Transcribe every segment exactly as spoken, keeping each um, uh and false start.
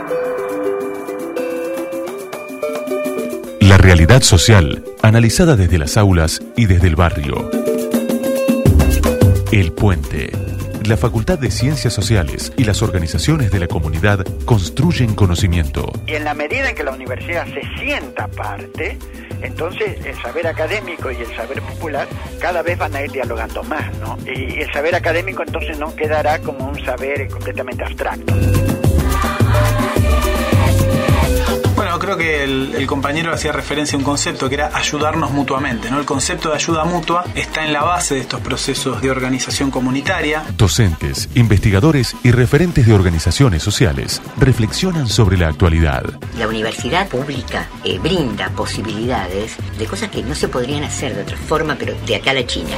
La realidad social, analizada desde las aulas y desde el barrio. El Puente. La Facultad de Ciencias Sociales y las organizaciones de la comunidad construyen conocimiento. Y en la medida en que la universidad se sienta parte, entonces el saber académico y el saber popular cada vez van a ir dialogando más, ¿no? Y el saber académico entonces no quedará como un saber completamente abstracto. Bueno, creo que el, el compañero hacía referencia a un concepto que era ayudarnos mutuamente, ¿no? El concepto de ayuda mutua está en la base de estos procesos de organización comunitaria. Docentes, investigadores y referentes de organizaciones sociales reflexionan sobre la actualidad. La universidad pública eh, brinda posibilidades de cosas que no se podrían hacer de otra forma, pero de acá a la China.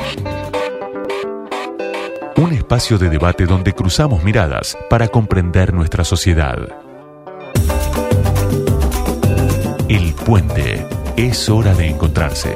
Un espacio de debate donde cruzamos miradas para comprender nuestra sociedad. El Puente. Es hora de encontrarse.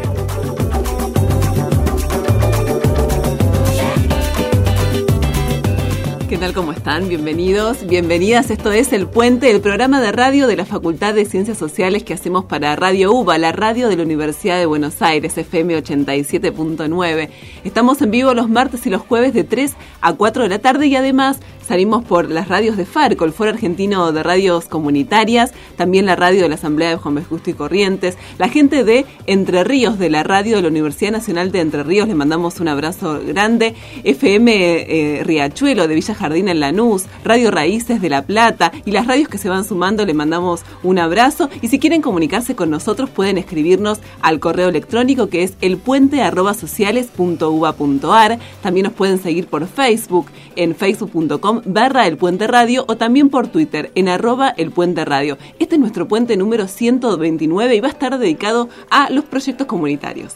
¿Qué tal? ¿Cómo están? Bienvenidos, bienvenidas. Esto es El Puente, el programa de radio de la Facultad de Ciencias Sociales que hacemos para Radio UBA, la radio de la Universidad de Buenos Aires, F M ochenta y siete punto nueve. Estamos en vivo los martes y los jueves de tres a cuatro de la tarde y además salimos por las radios de FARCO, el Foro Argentino de Radios Comunitarias, también la radio de la Asamblea de Juan B. Justo y Corrientes, la gente de Entre Ríos, de la radio de la Universidad Nacional de Entre Ríos, les mandamos un abrazo grande, F M eh, Riachuelo de Villa Jardín en Lanús, Radio Raíces de La Plata y las radios que se van sumando, les mandamos un abrazo y si quieren comunicarse con nosotros pueden escribirnos al correo electrónico que es elpuente arroba sociales punto uba punto ar. También nos pueden seguir por Facebook en facebook punto com barra El Puente Radio o también por Twitter en arroba El Puente Radio. Este es nuestro puente número ciento veintinueve y va a estar dedicado a los proyectos comunitarios.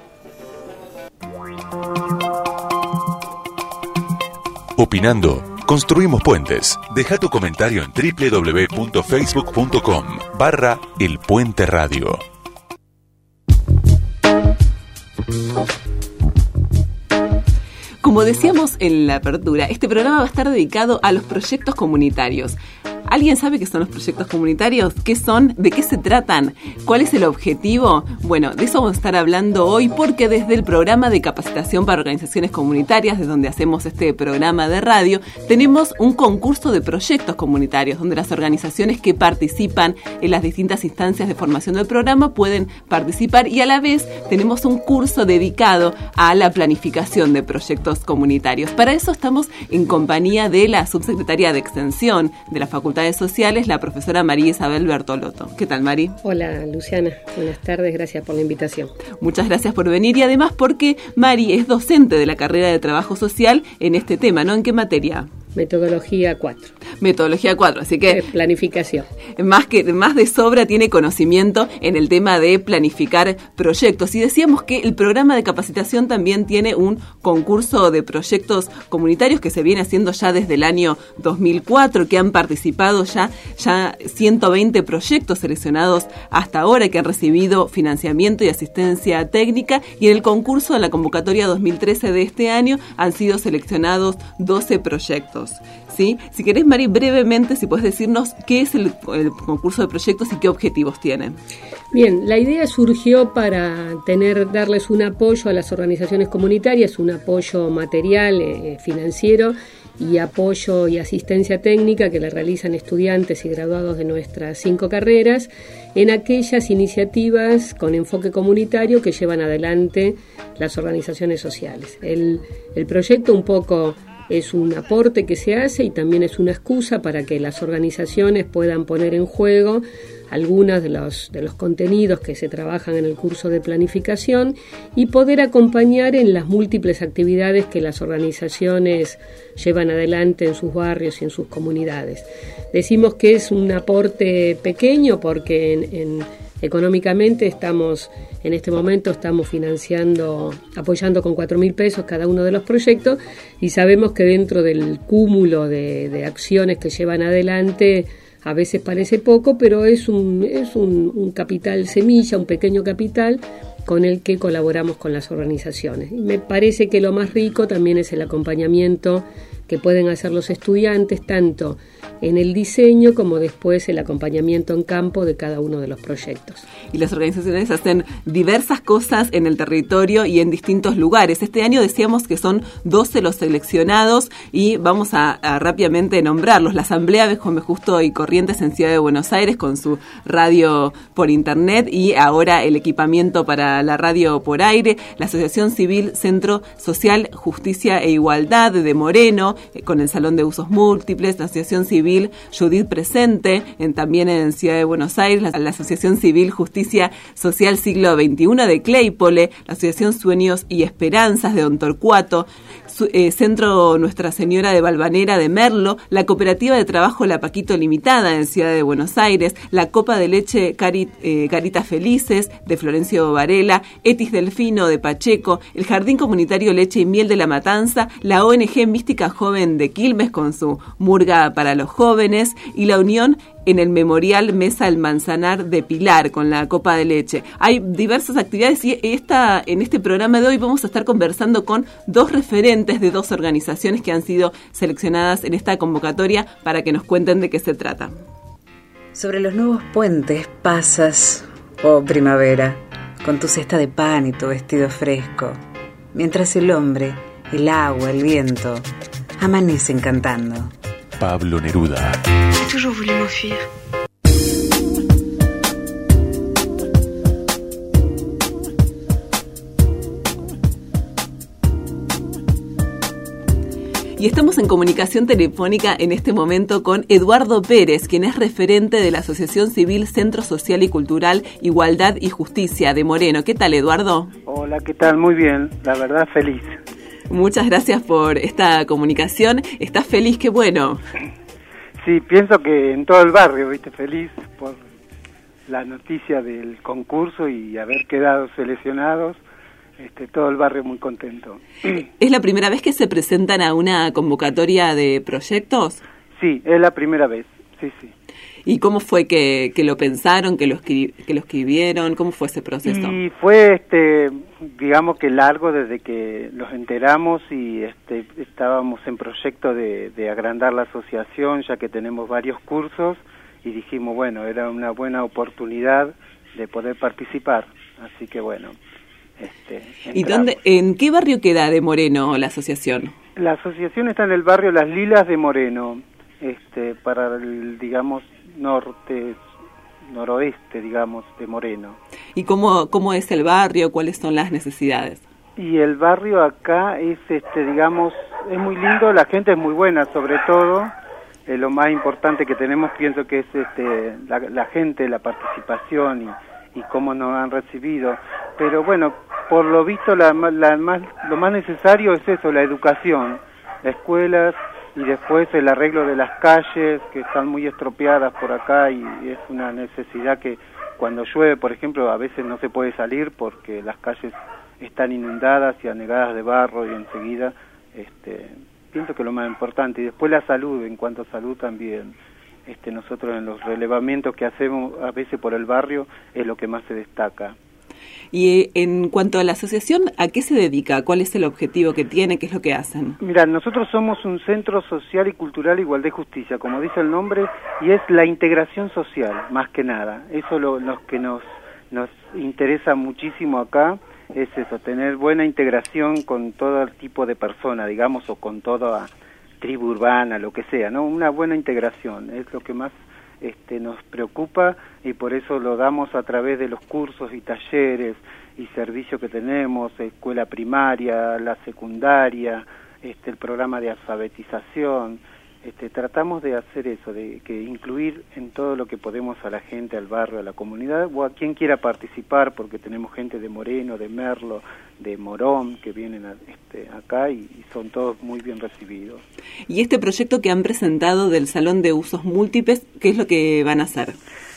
Opinando, construimos puentes. Deja tu comentario en doble u doble u doble u punto facebook punto com barra El Puente Radio. Como decíamos en la apertura, este programa va a estar dedicado a los proyectos comunitarios. ¿Alguien sabe qué son los proyectos comunitarios? ¿Qué son? ¿De qué se tratan? ¿Cuál es el objetivo? Bueno, de eso vamos a estar hablando hoy porque desde el programa de capacitación para organizaciones comunitarias, de donde hacemos este programa de radio, tenemos un concurso de proyectos comunitarios, donde las organizaciones que participan en las distintas instancias de formación del programa pueden participar y a la vez tenemos un curso dedicado a la planificación de proyectos comunitarios. Para eso estamos en compañía de la subsecretaria de Extensión de la Facultad de Sociales, la profesora María Isabel Bertolotto. ¿Qué tal, Mari? Hola, Luciana. Buenas tardes, gracias por la invitación. Muchas gracias por venir y además porque Mari es docente de la carrera de Trabajo Social en este tema, ¿no? ¿En qué materia? Metodología cuatro. Metodología cuatro, así que... Planificación. Más que más de sobra tiene conocimiento en el tema de planificar proyectos. Y decíamos que el programa de capacitación también tiene un concurso de proyectos comunitarios que se viene haciendo ya desde el año dos mil cuatro, que han participado ya, ya ciento veinte proyectos seleccionados hasta ahora, que han recibido financiamiento y asistencia técnica. Y en el concurso de la convocatoria dos mil trece de este año han sido seleccionados doce proyectos. ¿Sí? Si querés, Mari, brevemente, si puedes decirnos qué es el, el concurso de proyectos y qué objetivos tiene. Bien, la idea surgió para tener, darles un apoyo a las organizaciones comunitarias, un apoyo material, eh, financiero y apoyo y asistencia técnica que le realizan estudiantes y graduados de nuestras cinco carreras en aquellas iniciativas con enfoque comunitario que llevan adelante las organizaciones sociales. El, el proyecto un poco es un aporte que se hace y también es una excusa para que las organizaciones puedan poner en juego algunos de los, de los contenidos que se trabajan en el curso de planificación y poder acompañar en las múltiples actividades que las organizaciones llevan adelante en sus barrios y en sus comunidades. Decimos que es un aporte pequeño porque en, en económicamente estamos, en este momento estamos financiando, apoyando con cuatro mil pesos cada uno de los proyectos y sabemos que dentro del cúmulo de, de acciones que llevan adelante a veces parece poco, pero es un, es un, un capital semilla, un pequeño capital con el que colaboramos con las organizaciones. Y me parece que lo más rico también es el acompañamiento que pueden hacer los estudiantes, tanto en el diseño como después el acompañamiento en campo de cada uno de los proyectos. Y las organizaciones hacen diversas cosas en el territorio y en distintos lugares. Este año decíamos que son doce los seleccionados y vamos a, a rápidamente nombrarlos. La Asamblea Benjamín Justo y Corrientes en Ciudad de Buenos Aires con su radio por internet y ahora el equipamiento para la radio por aire. La Asociación Civil Centro Social, Justicia e Igualdad de Moreno eh, con el Salón de Usos Múltiples. La Asociación Civil Judith Presente, en, también en Ciudad de Buenos Aires, la, la Asociación Civil Justicia Social Siglo veintiuno de Claypole, la Asociación Sueños y Esperanzas de Don Torcuato, su, eh, Centro Nuestra Señora de Valvanera de Merlo, la Cooperativa de Trabajo La Paquito Limitada en Ciudad de Buenos Aires, la Copa de Leche Carit, eh, Caritas Felices de Florencio Varela, Etis Delfino de Pacheco, el Jardín Comunitario Leche y Miel de La Matanza, la O N G Mística Joven de Quilmes con su murga para los jóvenes y la unión en el Memorial Mesa El Manzanar de Pilar con la Copa de Leche. Hay diversas actividades y esta, en este programa de hoy vamos a estar conversando con dos referentes de dos organizaciones que han sido seleccionadas en esta convocatoria para que nos cuenten de qué se trata. Sobre los nuevos puentes pasas, oh primavera, con tu cesta de pan y tu vestido fresco, mientras el hombre, el agua, el viento, amanecen cantando. Pablo Neruda. J'ai toujours voulu m'enfuir. Y estamos en comunicación telefónica en este momento con Eduardo Pérez, quien es referente de la Asociación Civil Centro Social y Cultural Igualdad y Justicia de Moreno. ¿Qué tal, Eduardo? Hola, ¿qué tal? Muy bien, la verdad feliz. Muchas gracias por esta comunicación. ¿Estás feliz? Qué bueno. Sí, pienso que en todo el barrio, viste, feliz por la noticia del concurso y haber quedado seleccionados. Este, todo el barrio muy contento. ¿Es la primera vez que se presentan a una convocatoria de proyectos? Sí, es la primera vez, sí, sí. ¿Y cómo fue que, que lo pensaron, que lo, escri- que lo escribieron? ¿Cómo fue ese proceso? Y fue, este, digamos que largo desde que los enteramos y este, estábamos en proyecto de, de agrandar la asociación, ya que tenemos varios cursos, y dijimos, bueno, era una buena oportunidad de poder participar, así que bueno. Este, ¿Y dónde, en qué barrio queda de Moreno la asociación? La asociación está en el barrio Las Lilas de Moreno, este, para el, digamos, norte, noroeste, digamos, de Moreno. ¿Y cómo, cómo es el barrio? ¿Cuáles son las necesidades? Y el barrio acá es, este, digamos, es muy lindo, la gente es muy buena, sobre todo. Eh, lo más importante que tenemos, pienso que es este, la, la gente, la participación y, y cómo nos han recibido. Pero bueno, por lo visto, la, la más, lo más necesario es eso, la educación, las escuelas y después el arreglo de las calles, que están muy estropeadas por acá, y es una necesidad que cuando llueve, por ejemplo, a veces no se puede salir porque las calles están inundadas y anegadas de barro, y enseguida este, pienso que lo más importante. Y después la salud, en cuanto a salud también, este, nosotros en los relevamientos que hacemos a veces por el barrio es lo que más se destaca. Y en cuanto a la asociación, ¿a qué se dedica? ¿Cuál es el objetivo que tiene? ¿Qué es lo que hacen? Mira, nosotros somos un Centro Social y Cultural Igualdad y Justicia, como dice el nombre, y es la integración social, más que nada. Eso es lo, lo que nos, nos interesa muchísimo acá, es eso, tener buena integración con todo tipo de personas, digamos, o con toda tribu urbana, lo que sea, ¿no? Una buena integración, es lo que más Este, nos preocupa, y por eso lo damos a través de los cursos y talleres y servicios que tenemos, escuela primaria, la secundaria, este, el programa de alfabetización. Este, tratamos de hacer eso, de que incluir en todo lo que podemos a la gente, al barrio, a la comunidad, o a quien quiera participar, porque tenemos gente de Moreno, de Merlo, de Morón, que vienen a, este, acá y, y son todos muy bien recibidos. ¿Y este proyecto que han presentado del Salón de Usos Múltiples, qué es lo que van a hacer?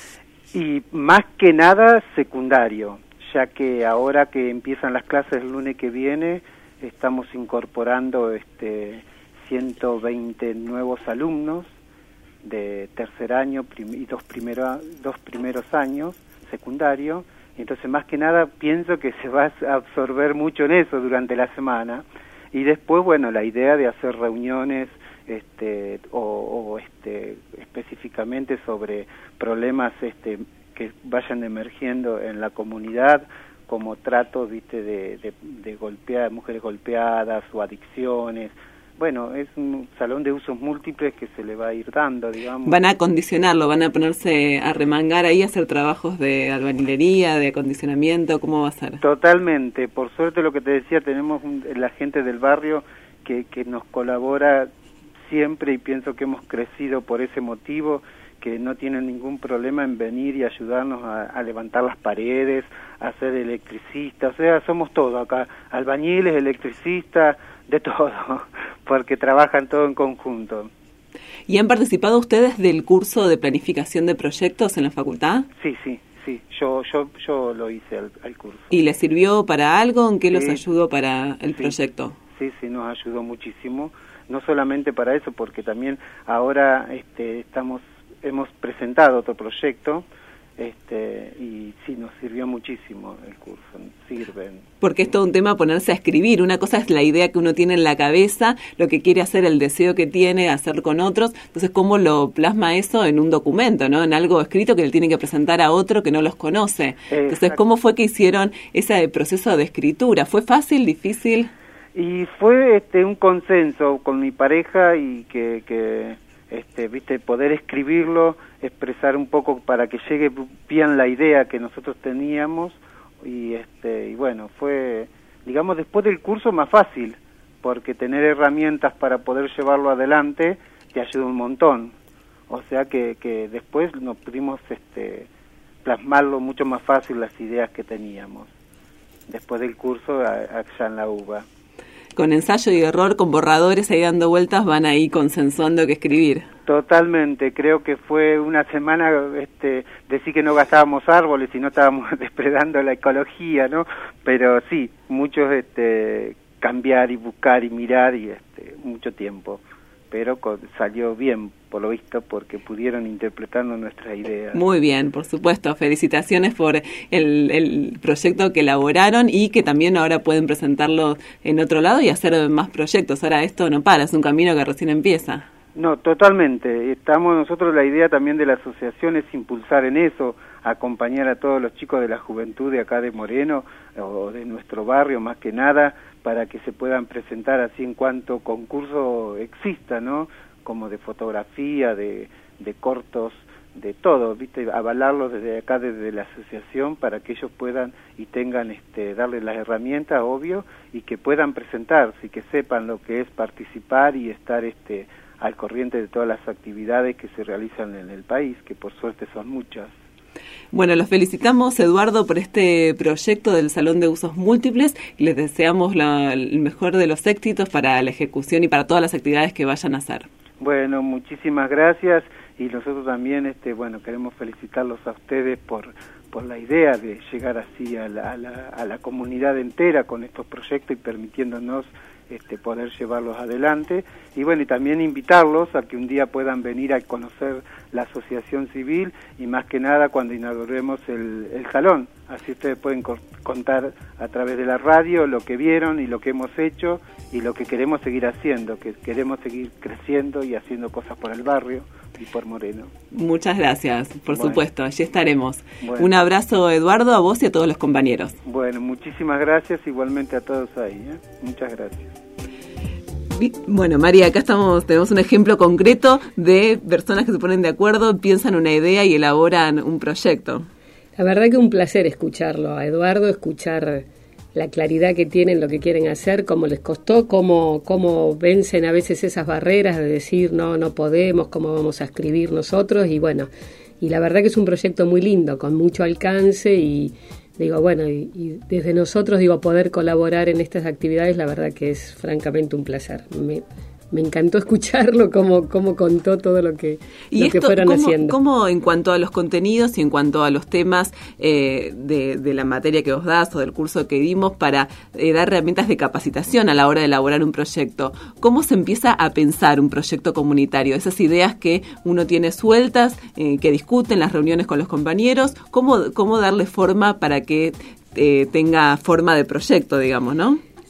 Y más que nada secundario, ya que ahora que empiezan las clases el lunes que viene, estamos incorporando este ciento veinte nuevos alumnos de tercer año prim- y dos, primero, dos primeros años secundario. Entonces, más que nada, pienso que se va a absorber mucho en eso durante la semana. Y después, bueno, la idea de hacer reuniones este, o, o este, específicamente sobre problemas este, que vayan emergiendo en la comunidad, como tratos, viste, de, de, de golpear, mujeres golpeadas o adicciones. Bueno, es un salón de usos múltiples que se le va a ir dando, digamos. Van a acondicionarlo, van a ponerse a remangar ahí, a hacer trabajos de albañilería, de acondicionamiento, ¿cómo va a ser? Totalmente, por suerte lo que te decía, tenemos un, la gente del barrio que, que nos colabora siempre y pienso que hemos crecido por ese motivo, que no tienen ningún problema en venir y ayudarnos a, a levantar las paredes, a ser electricistas, o sea, somos todo acá, albañiles, electricistas, de todo, porque trabajan todo en conjunto. ¿Y han participado ustedes del curso de planificación de proyectos en la facultad? Sí, sí, sí, yo yo yo lo hice al, al curso. ¿Y les sirvió para algo? ¿En qué sí, los ayudó para el sí, proyecto? Sí, sí, nos ayudó muchísimo, no solamente para eso, porque también ahora este, estamos hemos presentado otro proyecto, este y sí, nos sirvió muchísimo el curso, sirven. Porque es todo un tema ponerse a escribir, una cosa es la idea que uno tiene en la cabeza, lo que quiere hacer, el deseo que tiene, hacer con otros, entonces cómo lo plasma eso en un documento, ¿no? En algo escrito que le tiene que presentar a otro que no los conoce. Exacto. Entonces, ¿cómo fue que hicieron ese proceso de escritura? ¿Fue fácil, difícil? Y fue este un consenso con mi pareja y que... que Este, viste, poder escribirlo, expresar un poco para que llegue bien la idea que nosotros teníamos y este y bueno, fue, digamos, después del curso más fácil, porque tener herramientas para poder llevarlo adelante te ayuda un montón, o sea que, que después nos pudimos este, plasmarlo mucho más fácil las ideas que teníamos, después del curso allá en la UBA. Con ensayo y error, con borradores ahí dando vueltas, van ahí consensuando qué escribir. Totalmente, creo que fue una semana este, decir que no gastábamos árboles y no estábamos depredando la ecología, ¿no? Pero sí, muchos este, cambiar y buscar y mirar y este, mucho tiempo. Pero con, salió bien, por lo visto, porque pudieron interpretarnos nuestras ideas. Muy bien, por supuesto. Felicitaciones por el, el proyecto que elaboraron y que también ahora pueden presentarlo en otro lado y hacer más proyectos. Ahora esto no para, es un camino que recién empieza. No, totalmente. Estamos nosotros, la idea también de la asociación es impulsar en eso, acompañar a todos los chicos de la juventud de acá de Moreno, o de nuestro barrio más que nada, para que se puedan presentar así en cuanto concurso exista, ¿no? Como de fotografía, de, de cortos, de todo, ¿viste? Avalarlos desde acá, desde la asociación, para que ellos puedan y tengan, este, darles las herramientas, obvio, y que puedan presentarse y que sepan lo que es participar y estar este, al corriente de todas las actividades que se realizan en el país, que por suerte son muchas. Bueno, los felicitamos, Eduardo, por este proyecto del Salón de Usos Múltiples y les deseamos la, el mejor de los éxitos para la ejecución y para todas las actividades que vayan a hacer. Bueno, muchísimas gracias y nosotros también, este, bueno, queremos felicitarlos a ustedes por por la idea de llegar así a la, a la, a la comunidad entera con estos proyectos y permitiéndonos este, poder llevarlos adelante. Y bueno, y también invitarlos a que un día puedan venir a conocer la asociación civil y más que nada cuando inauguremos el, el salón. Así ustedes pueden co- contar a través de la radio lo que vieron y lo que hemos hecho y lo que queremos seguir haciendo, que queremos seguir creciendo y haciendo cosas por el barrio y por Moreno. Muchas gracias, por bueno. supuesto, allí estaremos. Bueno. Un abrazo, Eduardo, a vos y a todos los compañeros. Bueno, muchísimas gracias, igualmente a todos ahí, ¿eh? Muchas gracias. Bueno, María, acá estamos, tenemos un ejemplo concreto de personas que se ponen de acuerdo, piensan una idea y elaboran un proyecto. La verdad que un placer escucharlo a Eduardo, escuchar la claridad que tienen, lo que quieren hacer, cómo les costó, cómo, cómo vencen a veces esas barreras de decir no, no podemos, cómo vamos a escribir nosotros, y bueno, y la verdad que es un proyecto muy lindo, con mucho alcance, y digo, bueno, y, y desde nosotros, digo, poder colaborar en estas actividades, la verdad que es francamente un placer. Me, me encantó escucharlo, cómo, cómo contó todo lo que, ¿Y lo esto, que fueron cómo, haciendo. ¿Cómo en cuanto a los contenidos y en cuanto a los temas eh, de, de la materia que vos das o del curso que dimos para eh, dar herramientas de capacitación a la hora de elaborar un proyecto? ¿Cómo se empieza a pensar un proyecto comunitario? Esas ideas que uno tiene sueltas, eh, que discute en las reuniones con los compañeros, ¿cómo, cómo darle forma para que eh, tenga forma de proyecto, digamos, ¿no?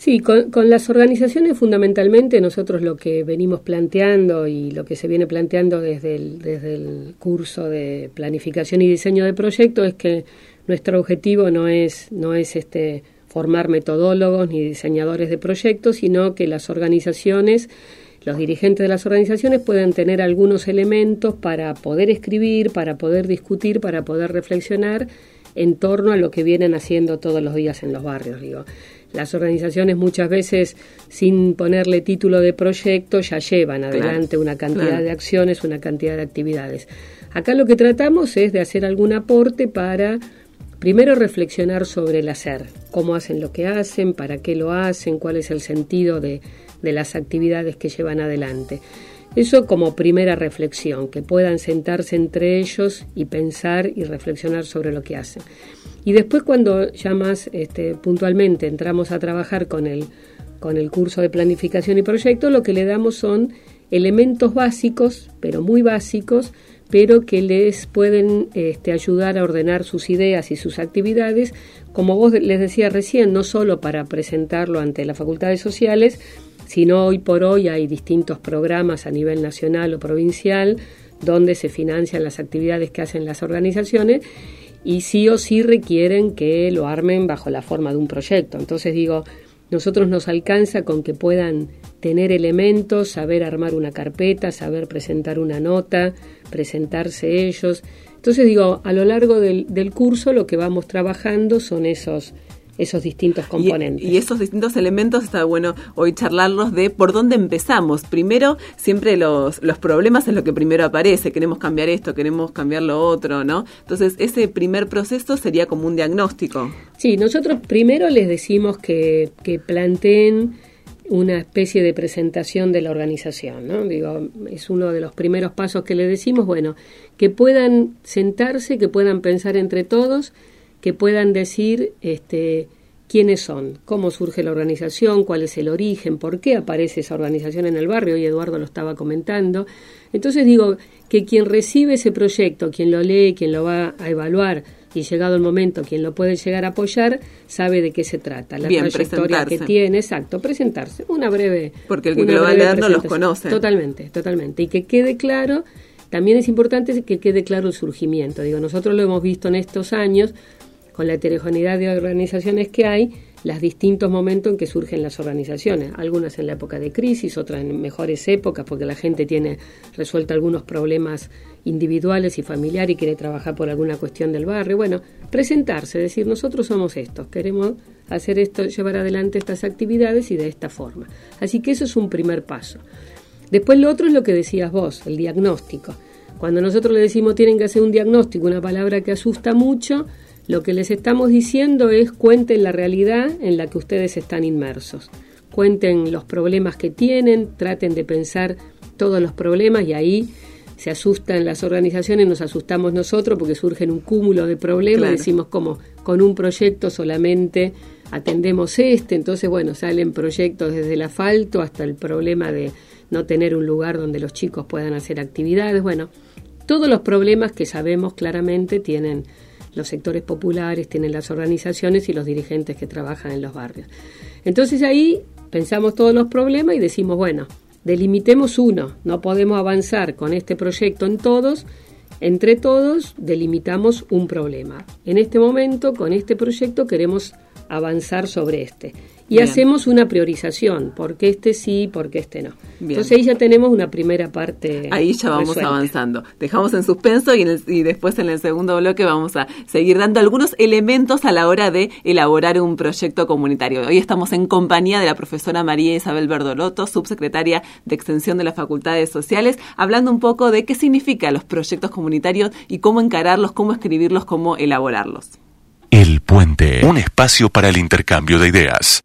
Sí, con, con las organizaciones fundamentalmente nosotros lo que venimos planteando y lo que se viene planteando desde el, desde el curso de planificación y diseño de proyectos es que nuestro objetivo no es, no es este, formar metodólogos ni diseñadores de proyectos, sino que las organizaciones, los dirigentes de las organizaciones puedan tener algunos elementos para poder escribir, para poder discutir, para poder reflexionar en torno a lo que vienen haciendo todos los días en los barrios, digo. Las organizaciones muchas veces, sin ponerle título de proyecto, ya llevan adelante claro, una cantidad claro. de acciones, una cantidad de actividades. Acá lo que tratamos es de hacer algún aporte para, primero, reflexionar sobre el hacer, cómo hacen lo que hacen, para qué lo hacen, cuál es el sentido de, de las actividades que llevan adelante. Eso como primera reflexión, que puedan sentarse entre ellos y pensar y reflexionar sobre lo que hacen. Y después, cuando ya más este, puntualmente entramos a trabajar con el, con el curso de planificación y proyecto, lo que le damos son elementos básicos, pero muy básicos, pero que les pueden este, ayudar a ordenar sus ideas y sus actividades, como vos les decía recién, no solo para presentarlo ante las facultades sociales, sino hoy por hoy hay distintos programas a nivel nacional o provincial donde se financian las actividades que hacen las organizaciones y sí o sí requieren que lo armen bajo la forma de un proyecto. Entonces digo, nosotros nos alcanza con que puedan tener elementos, saber armar una carpeta, saber presentar una nota, presentarse ellos. Entonces digo, a lo largo del, del curso lo que vamos trabajando son esos esos distintos componentes. Y, y esos distintos elementos está bueno hoy charlarlos de por dónde empezamos. Primero, siempre los, los problemas es lo que primero aparece. Queremos cambiar esto, queremos cambiar lo otro, ¿no? Entonces, ese primer proceso sería como un diagnóstico. Sí, nosotros primero les decimos que, que planteen una especie de presentación de la organización, ¿no? Digo, es uno de los primeros pasos que les decimos, bueno, que puedan sentarse, que puedan pensar entre todos, que puedan decir este, quiénes son, cómo surge la organización, cuál es el origen, por qué aparece esa organización en el barrio, y Eduardo lo estaba comentando. Entonces digo que quien recibe ese proyecto, quien lo lee, quien lo va a evaluar, y llegado el momento, quien lo puede llegar a apoyar, sabe de qué se trata, la Bien, trayectoria que tiene, exacto, presentarse, una breve... Porque el que lo va a leer no los conoce. Totalmente, totalmente, y que quede claro, también es importante que quede claro el surgimiento. Digo, nosotros lo hemos visto en estos años, con la heterogeneidad de organizaciones que hay, los distintos momentos en que surgen las organizaciones, algunas en la época de crisis, otras en mejores épocas, porque la gente tiene resuelto algunos problemas individuales y familiares y quiere trabajar por alguna cuestión del barrio. Bueno, presentarse, decir, nosotros somos estos, queremos hacer esto, llevar adelante estas actividades y de esta forma. Así que eso es un primer paso. Después lo otro es lo que decías vos, el diagnóstico. Cuando nosotros le decimos tienen que hacer un diagnóstico, una palabra que asusta mucho, lo que les estamos diciendo es cuenten la realidad en la que ustedes están inmersos. Cuenten los problemas que tienen, traten de pensar todos los problemas y ahí se asustan las organizaciones, nos asustamos nosotros porque surgen un cúmulo de problemas, claro. Decimos como con un proyecto solamente atendemos este, entonces bueno, salen proyectos desde el asfalto hasta el problema de no tener un lugar donde los chicos puedan hacer actividades, bueno, todos los problemas que sabemos claramente tienen los sectores populares, tienen las organizaciones y los dirigentes que trabajan en los barrios. Entonces ahí pensamos todos los problemas y decimos, bueno, delimitemos uno, no podemos avanzar con este proyecto en todos, entre todos delimitamos un problema. En este momento, con este proyecto queremos avanzar sobre este. Y Bien. Hacemos una priorización, porque este sí, porque este no. Bien. Entonces ahí ya tenemos una primera parte. Ahí ya vamos resuelta. Avanzando. Dejamos en suspenso y, en el, y después en el segundo bloque vamos a seguir dando algunos elementos a la hora de elaborar un proyecto comunitario. Hoy estamos en compañía de la profesora María Isabel Verdolotto, subsecretaria de Extensión de las Facultades Sociales, hablando un poco de qué significan los proyectos comunitarios y cómo encararlos, cómo escribirlos, cómo elaborarlos. El Puente, un espacio para el intercambio de ideas.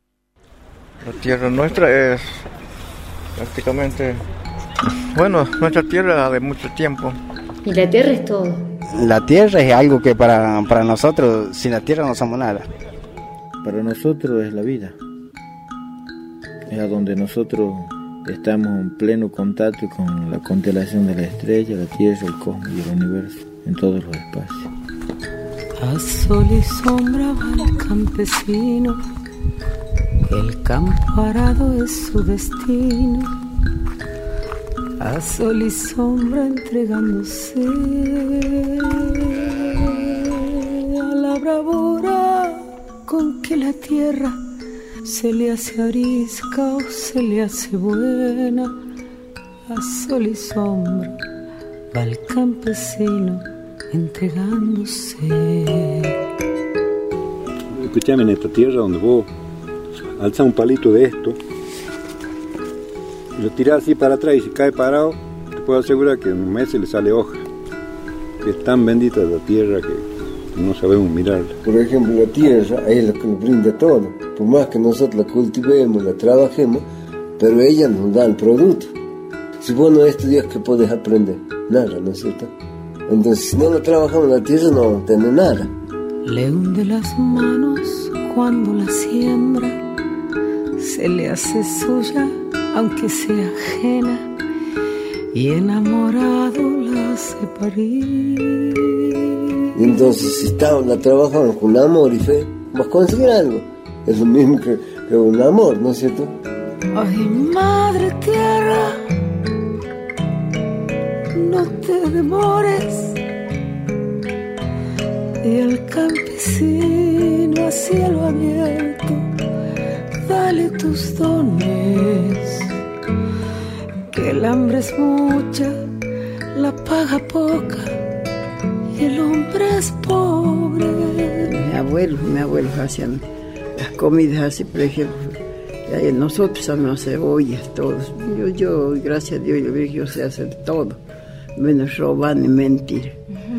La tierra nuestra es prácticamente, bueno, nuestra tierra de mucho tiempo. Y la tierra es todo. La tierra es algo que para, para nosotros, sin la tierra no somos nada. Para nosotros es la vida. Es a donde nosotros estamos en pleno contacto con la constelación de la estrella, la tierra, el cosmos y el universo, en todos los espacios. A sol y sombra va el campesino, El campo arado es su destino, a sol y sombra entregándose a la bravura con que la tierra se le hace arisca o se le hace buena. A sol y sombra va el campesino entregándose. Escuchame, en esta tierra donde vos alzas un palito de esto y lo tirás así para atrás y si cae parado, te puedo asegurar que en un mes se le sale hoja. Que es tan bendita la tierra que no sabemos mirarla. Por ejemplo, la tierra es lo que nos brinda todo. Por más que nosotros la cultivemos, la trabajemos, pero ella nos da el producto. Si vos no estudias, ¿qué podés aprender? Nada, ¿no es cierto? Entonces, si no la trabajamos la tierra, no vamos a tener nada. Le hunde las manos cuando la siembra, se le hace suya aunque sea ajena, y enamorado la hace parir. Y entonces, si estamos, la trabajamos con amor y fe, vas a conseguir algo. Es lo mismo que, que un amor, ¿no es cierto? Ay, madre tierra, no te demores. Y al campesino a cielo abierto, dale tus dones. Que el hambre es mucha, la paga poca, y el hombre es pobre. Mi abuelo, mi abuelo hacían las comidas así, por ejemplo. Nosotros sabemos cebollas, todos. Yo, yo, gracias a Dios, yo, yo sé hacer todo, menos robar ni mentir.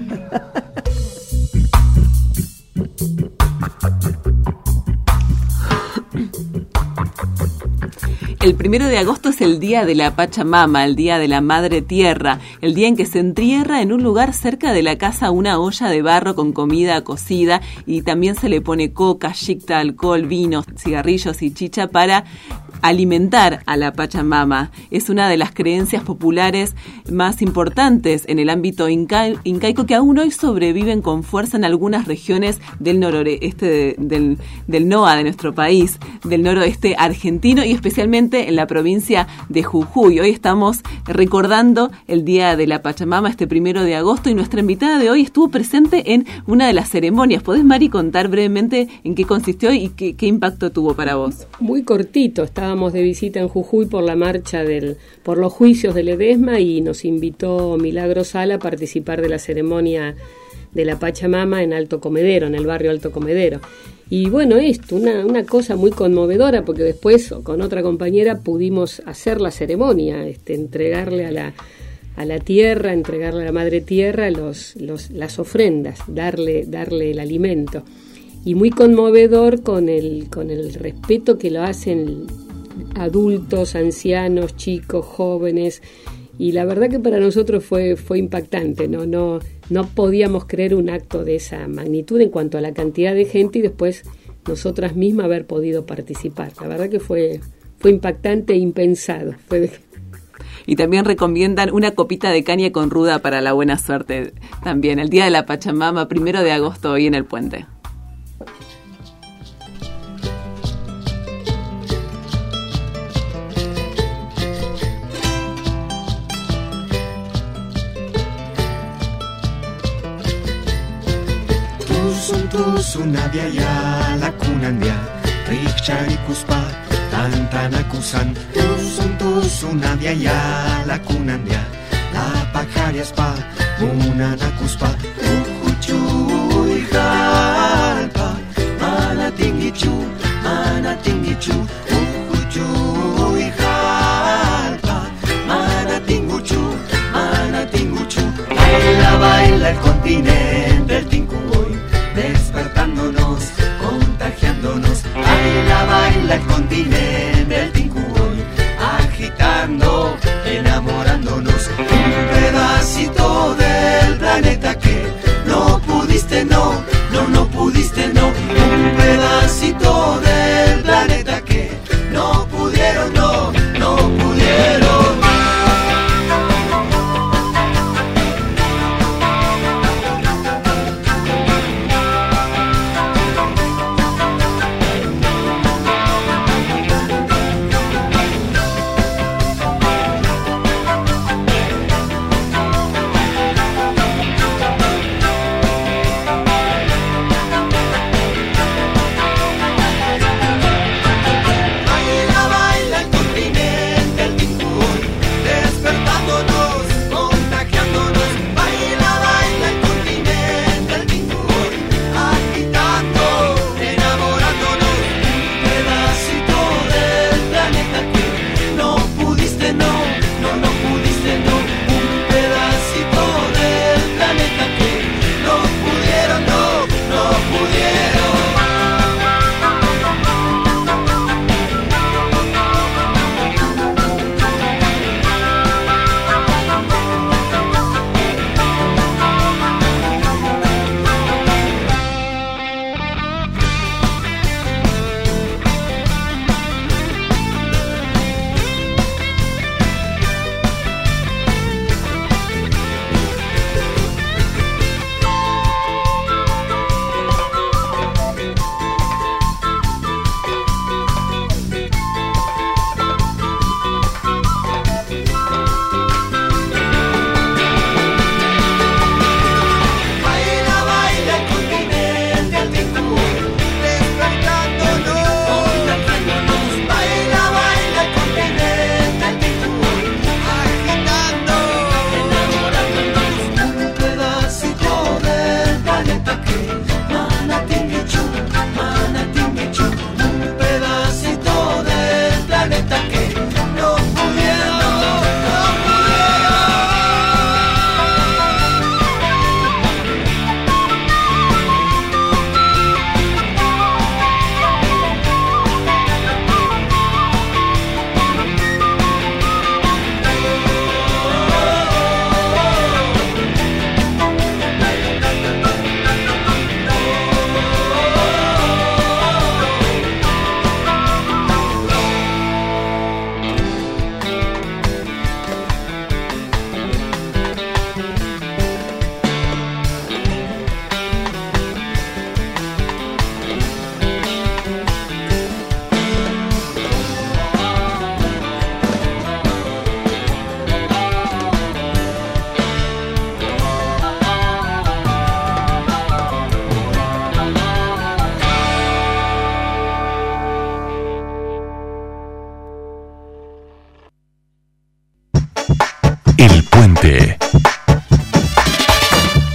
El primero de agosto es el día de la Pachamama, el día de la Madre Tierra, el día en que se entierra en un lugar cerca de la casa una olla de barro con comida cocida y también se le pone coca, xicta, alcohol, vino, cigarrillos y chicha para alimentar a la Pachamama. Es una de las creencias populares más importantes en el ámbito inca, incaico que aún hoy sobreviven con fuerza en algunas regiones del noroeste de, del, del N O A de nuestro país, del noroeste argentino y especialmente en la provincia de Jujuy. Hoy estamos recordando el Día de la Pachamama, este primero de agosto, y nuestra invitada de hoy estuvo presente en una de las ceremonias. ¿Podés, Mari, contar brevemente en qué consistió y qué, qué impacto tuvo para vos? Muy cortito, estaba Estábamos de visita en Jujuy por la marcha del, por los juicios del Ledesma y nos invitó Milagro Sala a participar de la ceremonia de la Pachamama en Alto Comedero, en el barrio Alto Comedero. Y bueno, esto, una, una cosa muy conmovedora, porque después con otra compañera pudimos hacer la ceremonia, este, entregarle a la, a la tierra, entregarle a la Madre Tierra los, los, las ofrendas, darle, darle el alimento. Y muy conmovedor con el, con el respeto que lo hacen adultos, ancianos, chicos, jóvenes, y la verdad que para nosotros fue fue impactante, no no no podíamos creer un acto de esa magnitud en cuanto a la cantidad de gente y después nosotras mismas haber podido participar. La verdad que fue fue impactante e impensado. Fue de... Y también recomiendan una copita de caña con ruda para la buena suerte también, el día de la Pachamama, primero de agosto, hoy en el puente. Sunaviaya la kunandia, Richarikuspa, Tantanakusan, Tusuntu Sunaviaya la kunandia, La Pacariaspa, Munanakuspa, Ujuchu y Jalpa, Manatingichu, Manatingichu, Ujuchu y Jalpa, Manatinguchu, Manatinguchu, baila, baila el continente, el Tincuy. Despertándonos, contagiándonos, baila, baila el continente, el Tincuy, agitando, enamorándonos, un pedacito del planeta que no pudiste, no, no, no pudiste, no, un pedacito del planeta que no pudieron, no, no pudieron.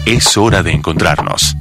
Es hora de encontrarnos.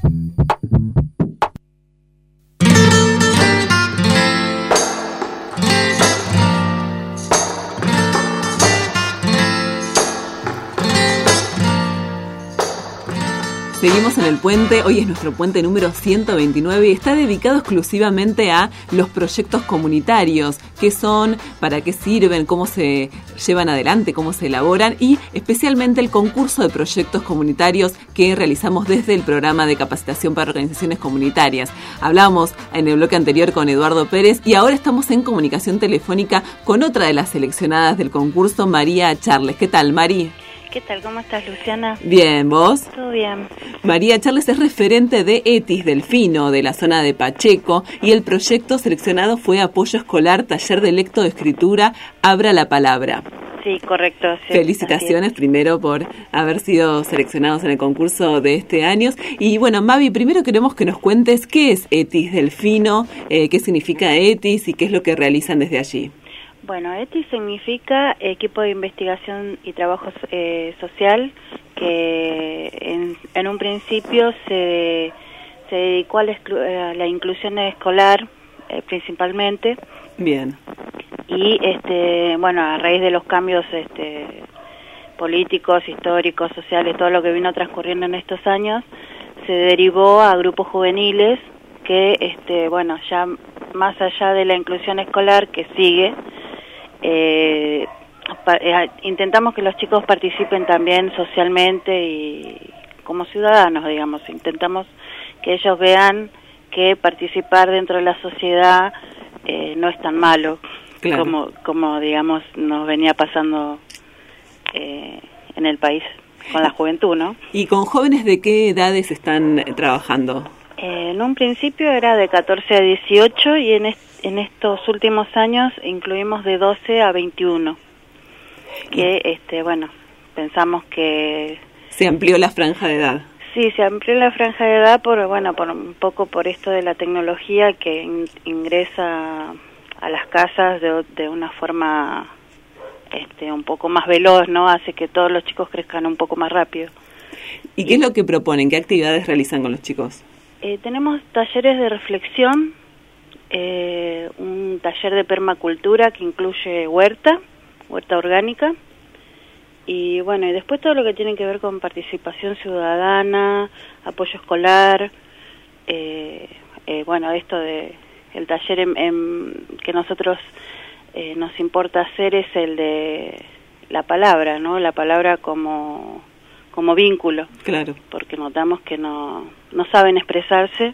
Seguimos en el puente, hoy es nuestro puente número ciento veintinueve y está dedicado exclusivamente a los proyectos comunitarios, qué son, para qué sirven, cómo se llevan adelante, cómo se elaboran y especialmente el concurso de proyectos comunitarios que realizamos desde el programa de capacitación para organizaciones comunitarias. Hablábamos en el bloque anterior con Eduardo Pérez y ahora estamos en comunicación telefónica con otra de las seleccionadas del concurso, María Charles. ¿Qué tal, Mari? ¿Qué tal? ¿Cómo estás, Luciana? Bien, ¿vos? Todo bien. María Charles es referente de ETIS Delfino, de la zona de Pacheco, y el proyecto seleccionado fue Apoyo Escolar, Taller de Lectoescritura, Abra la Palabra. Sí, correcto. Sí, felicitaciones primero por haber sido seleccionados en el concurso de este año. Y bueno, Mavi, primero queremos que nos cuentes qué es ETIS Delfino, eh, qué significa ETIS y qué es lo que realizan desde allí. Bueno, ETIS significa Equipo de Investigación y Trabajo eh, Social, que en, en un principio se, se dedicó a la, a la inclusión escolar eh, principalmente. Bien. Y este, bueno, a raíz de los cambios este, políticos, históricos, sociales, todo lo que vino transcurriendo en estos años, se derivó a grupos juveniles que, este, bueno, ya más allá de la inclusión escolar que sigue, Eh, pa, eh, intentamos que los chicos participen también socialmente y como ciudadanos, digamos, intentamos que ellos vean que participar dentro de la sociedad eh, no es tan malo, claro, como, como digamos nos venía pasando eh, en el país con la juventud, ¿no? ¿Y con jóvenes de qué edades están trabajando? Eh, en un principio era de catorce a dieciocho y en este En estos últimos años incluimos de doce a veintiuno, que, este, bueno, pensamos que... Se amplió la franja de edad. Sí, se amplió la franja de edad por, bueno, por un poco por esto de la tecnología que in, ingresa a las casas de, de una forma este, un poco más veloz, ¿no? Hace que todos los chicos crezcan un poco más rápido. ¿Y qué y, es lo que proponen? ¿Qué actividades realizan con los chicos? Eh, tenemos talleres de reflexión, Eh, un taller de permacultura que incluye huerta, huerta orgánica, y bueno, y después todo lo que tiene que ver con participación ciudadana, apoyo escolar, eh, eh, bueno, esto de el taller en, en, que nosotros eh, nos importa hacer es el de la palabra, ¿no? La palabra como, como vínculo. Claro. Porque notamos que no, no saben expresarse,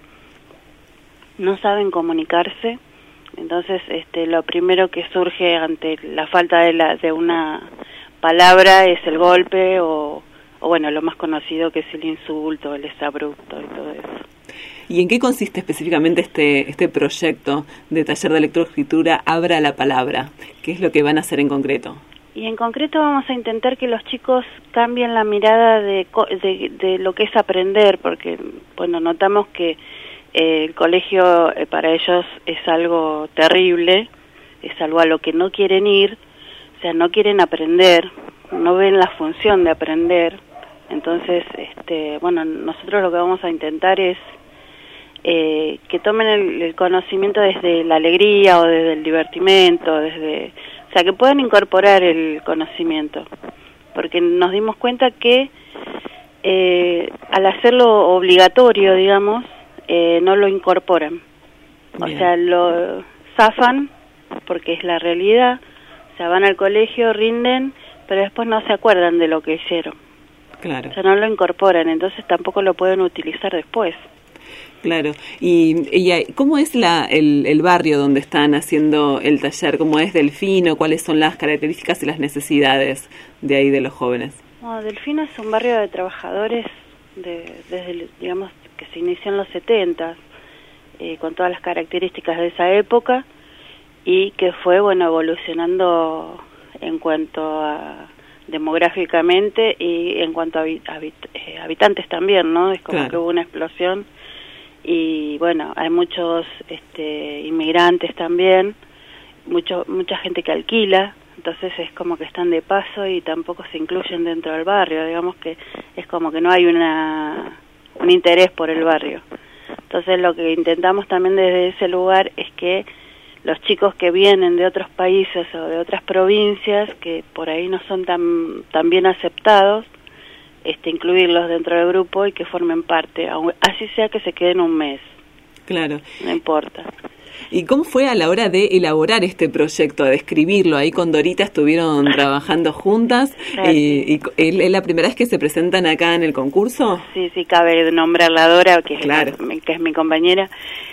no saben comunicarse, entonces este lo primero que surge ante la falta de la de una palabra es el golpe o, o bueno, lo más conocido que es el insulto, el exabrupto y todo eso. ¿Y en qué consiste específicamente este este proyecto de taller de lectoescritura Abra la Palabra? ¿Qué es lo que van a hacer en concreto? Y en concreto vamos a intentar que los chicos cambien la mirada de, de, de lo que es aprender, porque bueno, notamos que Eh, el colegio eh, para ellos es algo terrible, es algo a lo que no quieren ir, o sea, no quieren aprender, no ven la función de aprender. Entonces, este, bueno, nosotros lo que vamos a intentar es eh, que tomen el, el conocimiento desde la alegría o desde el divertimento, desde, o sea, que puedan incorporar el conocimiento, porque nos dimos cuenta que eh, al hacerlo obligatorio, digamos, Eh, no lo incorporan, o Bien. sea, lo zafan porque es la realidad, o sea, van al colegio, rinden, pero después no se acuerdan de lo que hicieron. Claro. O sea, no lo incorporan, entonces tampoco lo pueden utilizar después. Claro. ¿Y, y cómo es la, el, el barrio donde están haciendo el taller? ¿Cómo es Delfino? ¿Cuáles son las características y las necesidades de ahí de los jóvenes? Bueno, Delfino es un barrio de trabajadores de, desde, digamos, que se inició en los setenta, eh, con todas las características de esa época, y que fue, bueno, evolucionando en cuanto a demográficamente y en cuanto a habit, habit, eh, habitantes también, ¿no? Es como claro. que hubo una explosión y, bueno, hay muchos este, inmigrantes también, mucho, mucha gente que alquila, entonces es como que están de paso y tampoco se incluyen dentro del barrio, digamos que es como que no hay una un interés por el barrio. Entonces lo que intentamos también desde ese lugar es que los chicos que vienen de otros países o de otras provincias que por ahí no son tan, tan bien aceptados, este, incluirlos dentro del grupo y que formen parte, así sea que se queden un mes. Claro. No importa. ¿Y cómo fue a la hora de elaborar este proyecto, de escribirlo? Ahí con Dorita estuvieron trabajando juntas. Claro. ¿Y, y es la primera vez que se presentan acá en el concurso? Sí, sí, cabe nombrarla a Dora, que es, claro. la, que es mi compañera.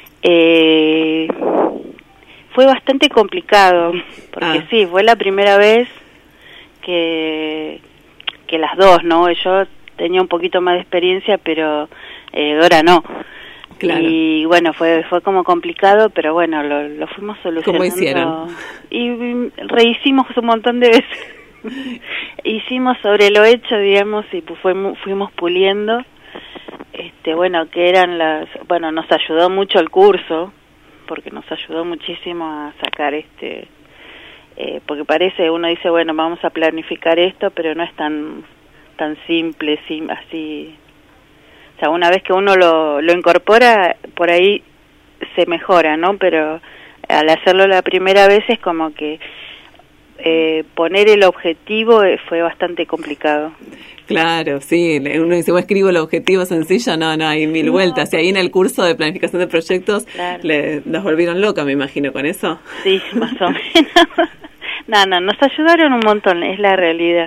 Eh, fue bastante complicado, porque ah. sí, fue la primera vez que, que las dos, ¿no? Yo tenía un poquito más de experiencia, pero eh, Dora no. Claro. Y bueno, fue fue como complicado, pero bueno, lo, lo fuimos solucionando. ¿Cómo hicieron? Y, y rehicimos un montón de veces. Hicimos sobre lo hecho, digamos, y pues fuimos, fuimos puliendo. Este, bueno, que eran las... Bueno, nos ayudó mucho el curso, porque nos ayudó muchísimo a sacar este... Eh, porque parece, uno dice, bueno, vamos a planificar esto, pero no es tan, tan simple, sim, así... O sea, una vez que uno lo, lo incorpora, por ahí se mejora, ¿no? Pero al hacerlo la primera vez es como que eh, poner el objetivo fue bastante complicado. Claro, sí. Uno dice, bueno, escribo el objetivo sencillo, no, no, hay mil no. vueltas. Y ahí en el curso de planificación de proyectos, claro. le, los volvieron locas, me imagino, con eso. Sí, más o menos. No, no, nos ayudaron un montón, es la realidad.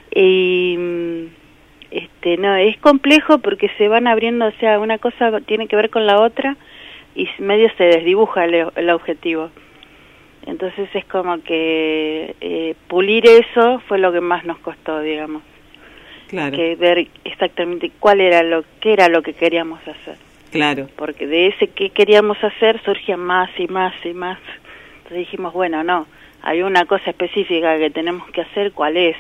Y... Este, no, es complejo porque se van abriendo, o sea, una cosa tiene que ver con la otra y medio se desdibuja el, el objetivo. Entonces es como que eh, pulir eso fue lo que más nos costó, digamos. Claro. Que ver exactamente cuál era lo que era lo que queríamos hacer. Claro. Porque de ese que queríamos hacer surgían más y más y más. Entonces dijimos, bueno, no, hay una cosa específica que tenemos que hacer, ¿cuál es?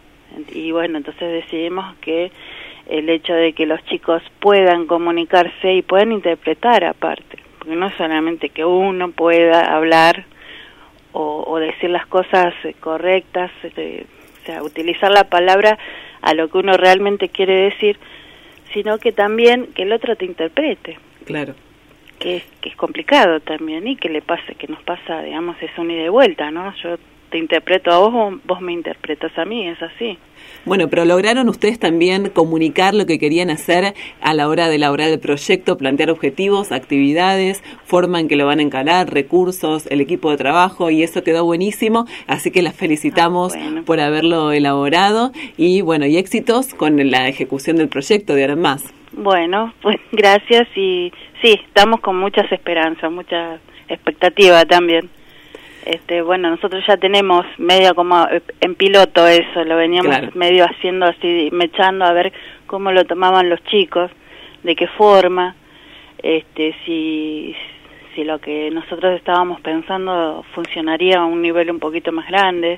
Y bueno, entonces decidimos que el hecho de que los chicos puedan comunicarse y puedan interpretar aparte, porque no solamente que uno pueda hablar o, o decir las cosas correctas, eh, o sea, utilizar la palabra a lo que uno realmente quiere decir, sino que también que el otro te interprete. Claro. Que es, que es complicado también y que le pase, que nos pasa, digamos, es un ida y vuelta, ¿no? Yo te interpreto a vos, vos me interpretas a mí, es así. Bueno, pero lograron ustedes también comunicar lo que querían hacer a la hora de elaborar el proyecto, plantear objetivos, actividades, forma en que lo van a encarar, recursos, el equipo de trabajo, y eso quedó buenísimo, así que las felicitamos ah, bueno. por haberlo elaborado y bueno, y éxitos con la ejecución del proyecto de ahora en más. Bueno, pues gracias y sí, estamos con muchas esperanzas, mucha expectativa también. Este, bueno, nosotros ya tenemos medio como en piloto eso, lo veníamos claro. medio haciendo así, mechando a ver cómo lo tomaban los chicos, de qué forma, este, si, si lo que nosotros estábamos pensando funcionaría a un nivel un poquito más grande.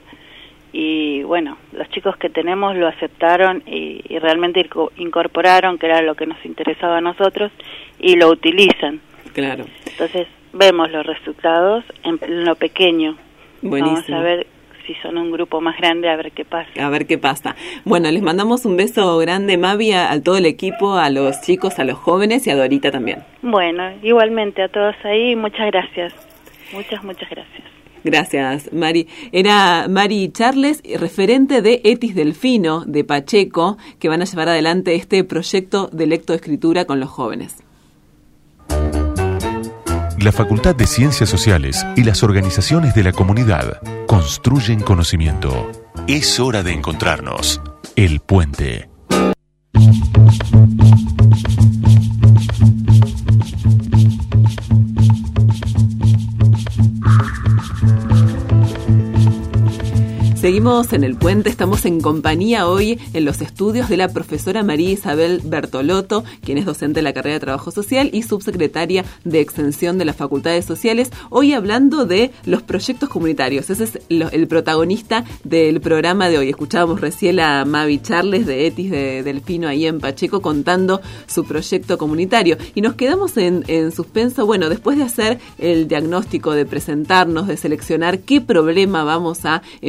Y bueno, los chicos que tenemos lo aceptaron y, y realmente incorporaron, que era lo que nos interesaba a nosotros, y lo utilizan. Claro. Entonces, vemos los resultados en lo pequeño. Buenísimo. Vamos a ver si son un grupo más grande, a ver qué pasa. A ver qué pasa. Bueno, les mandamos un beso grande, Mavi, a, a todo el equipo, a los chicos, a los jóvenes y a Dorita también. Bueno, igualmente a todos ahí, muchas gracias. Muchas, muchas gracias. Gracias, Mari. Era Mari Charles, referente de Etis Delfino, de Pacheco, que van a llevar adelante este proyecto de lectoescritura con los jóvenes. La Facultad de Ciencias Sociales y las organizaciones de la comunidad construyen conocimiento. Es hora de encontrarnos. El Puente. Seguimos en El Puente, estamos en compañía hoy en los estudios de la profesora María Isabel Bertolotto, quien es docente de la carrera de Trabajo Social y subsecretaria de Extensión de las Facultades Sociales, hoy hablando de los proyectos comunitarios. Ese es lo, el protagonista del programa de hoy. Escuchábamos recién a Mavi Charles de Etis de Delfino ahí en Pacheco contando su proyecto comunitario. Y nos quedamos en, en suspenso, bueno, después de hacer el diagnóstico, de presentarnos, de seleccionar qué problema vamos a enfocar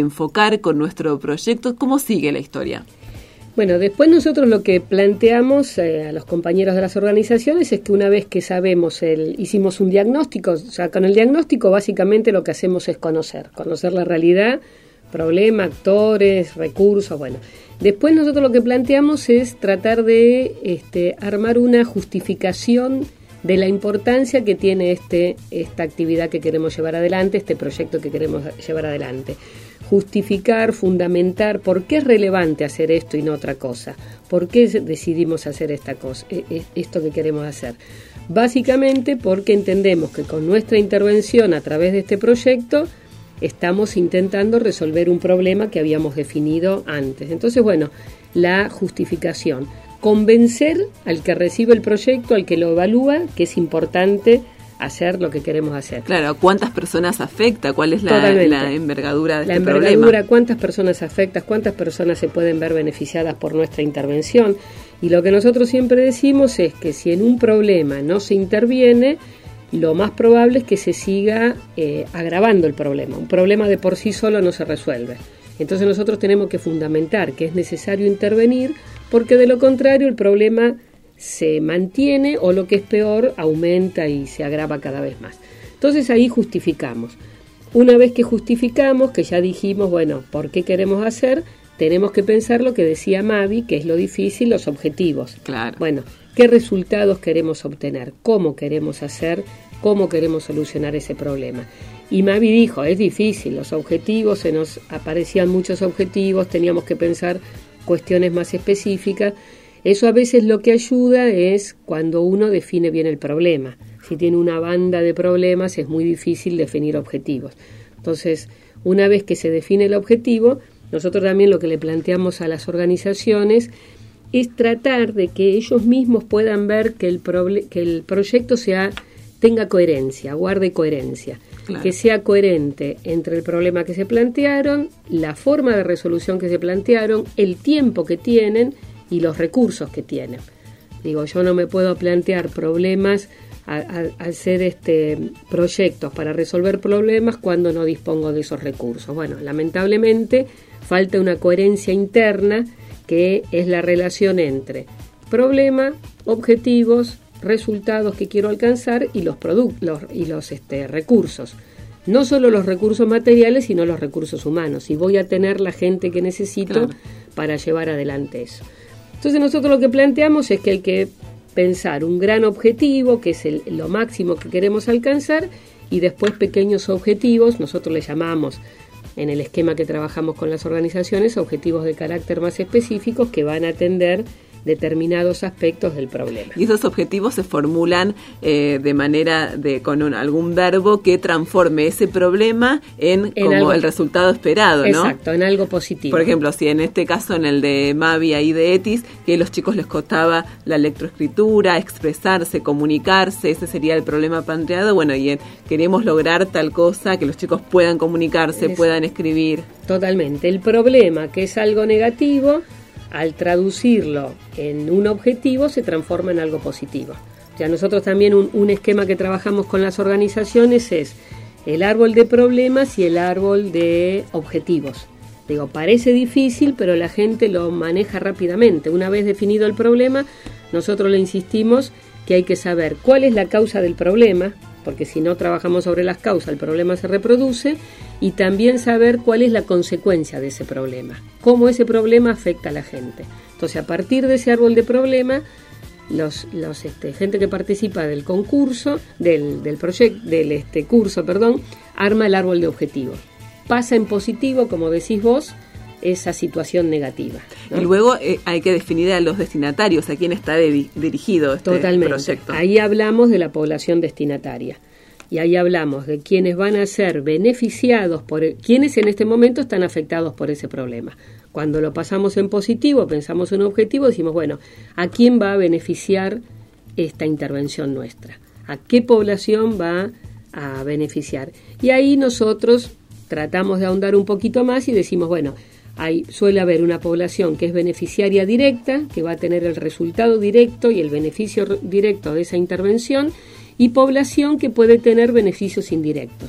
avanzar con nuestro proyecto. ¿Cómo sigue la historia? Bueno, después nosotros lo que planteamos eh, a los compañeros de las organizaciones es que una vez que sabemos, el, hicimos un diagnóstico, o sea, con el diagnóstico básicamente lo que hacemos es conocer, conocer la realidad, problema, actores, recursos, bueno. Después nosotros lo que planteamos es tratar de este, armar una justificación de la importancia que tiene este, esta actividad que queremos llevar adelante, este proyecto que queremos llevar adelante. Justificar, fundamentar por qué es relevante hacer esto y no otra cosa, por qué decidimos hacer esta cosa, esto que queremos hacer. Básicamente porque entendemos que con nuestra intervención a través de este proyecto estamos intentando resolver un problema que habíamos definido antes. Entonces, bueno, la justificación, convencer al que recibe el proyecto, al que lo evalúa, que es importante hacer lo que queremos hacer. Claro, ¿cuántas personas afecta? ¿Cuál es la, la envergadura de la este envergadura, problema? ¿Cuántas personas afecta? ¿Cuántas personas se pueden ver beneficiadas por nuestra intervención? Y lo que nosotros siempre decimos es que si en un problema no se interviene, lo más probable es que se siga eh, agravando el problema. Un problema de por sí solo no se resuelve. Entonces nosotros tenemos que fundamentar que es necesario intervenir, porque de lo contrario el problema se mantiene o lo que es peor, aumenta y se agrava cada vez más. Entonces ahí justificamos. Una vez que justificamos, que ya dijimos, bueno, ¿por qué queremos hacer? Tenemos que pensar lo que decía Mavi, que es lo difícil, los objetivos. Claro. Bueno, ¿qué resultados queremos obtener? ¿Cómo queremos hacer? ¿Cómo queremos solucionar ese problema? Y Mavi dijo, es difícil, los objetivos, se nos aparecían muchos objetivos, teníamos que pensar cuestiones más específicas. Eso a veces lo que ayuda es cuando uno define bien el problema. Si tiene una banda de problemas es muy difícil definir objetivos. Entonces, una vez que se define el objetivo, nosotros también lo que le planteamos a las organizaciones es tratar de que ellos mismos puedan ver que el, proble- que el proyecto sea, tenga coherencia, guarde coherencia. Claro. Que sea coherente entre el problema que se plantearon, la forma de resolución que se plantearon, el tiempo que tienen y los recursos que tienen. Digo, yo no me puedo plantear problemas al hacer este proyectos para resolver problemas cuando no dispongo de esos recursos. Bueno, lamentablemente falta una coherencia interna que es la relación entre problema, objetivos, resultados que quiero alcanzar y los productos y los este, recursos. No solo los recursos materiales, sino los recursos humanos. Y voy a tener la gente que necesito claro. para llevar adelante eso. Entonces nosotros lo que planteamos es que hay que pensar un gran objetivo, que es el, lo máximo que queremos alcanzar, y después pequeños objetivos, nosotros le llamamos, en el esquema que trabajamos con las organizaciones, objetivos de carácter más específicos que van a atender determinados aspectos del problema. Y esos objetivos se formulan eh, de manera de con un, algún verbo que transforme ese problema en, en como algo, el resultado esperado, ¿no? Exacto, en algo positivo. Por ejemplo, si en este caso, en el de Mavi y de Etis, que a los chicos les costaba la lectoescritura, expresarse, comunicarse, ese sería el problema planteado. Bueno, y en, queremos lograr tal cosa, que los chicos puedan comunicarse, es, puedan escribir. Totalmente. El problema, que es algo negativo, al traducirlo en un objetivo se transforma en algo positivo. Ya nosotros también un, un esquema que trabajamos con las organizaciones es el árbol de problemas y el árbol de objetivos. Digo, parece difícil, pero la gente lo maneja rápidamente. Una vez definido el problema, nosotros le insistimos que hay que saber cuál es la causa del problema, porque si no trabajamos sobre las causas, el problema se reproduce, y también saber cuál es la consecuencia de ese problema, cómo ese problema afecta a la gente. Entonces, a partir de ese árbol de problema, los, los este, gente que participa del concurso, del, del proyecto, del este curso, perdón, arma el árbol de objetivos. Pasa en positivo, como decís vos, esa situación negativa, ¿no? Y luego eh, hay que definir a los destinatarios, a quién está de, dirigido este Totalmente. proyecto. Ahí hablamos de la población destinataria. Y ahí hablamos de quienes van a ser beneficiados, por el, quienes en este momento están afectados por ese problema. Cuando lo pasamos en positivo, pensamos en un objetivo, decimos, bueno, ¿a quién va a beneficiar esta intervención nuestra? ¿A qué población va a beneficiar? Y ahí nosotros tratamos de ahondar un poquito más y decimos, bueno, hay, suele haber una población que es beneficiaria directa, que va a tener el resultado directo y el beneficio directo de esa intervención, y población que puede tener beneficios indirectos.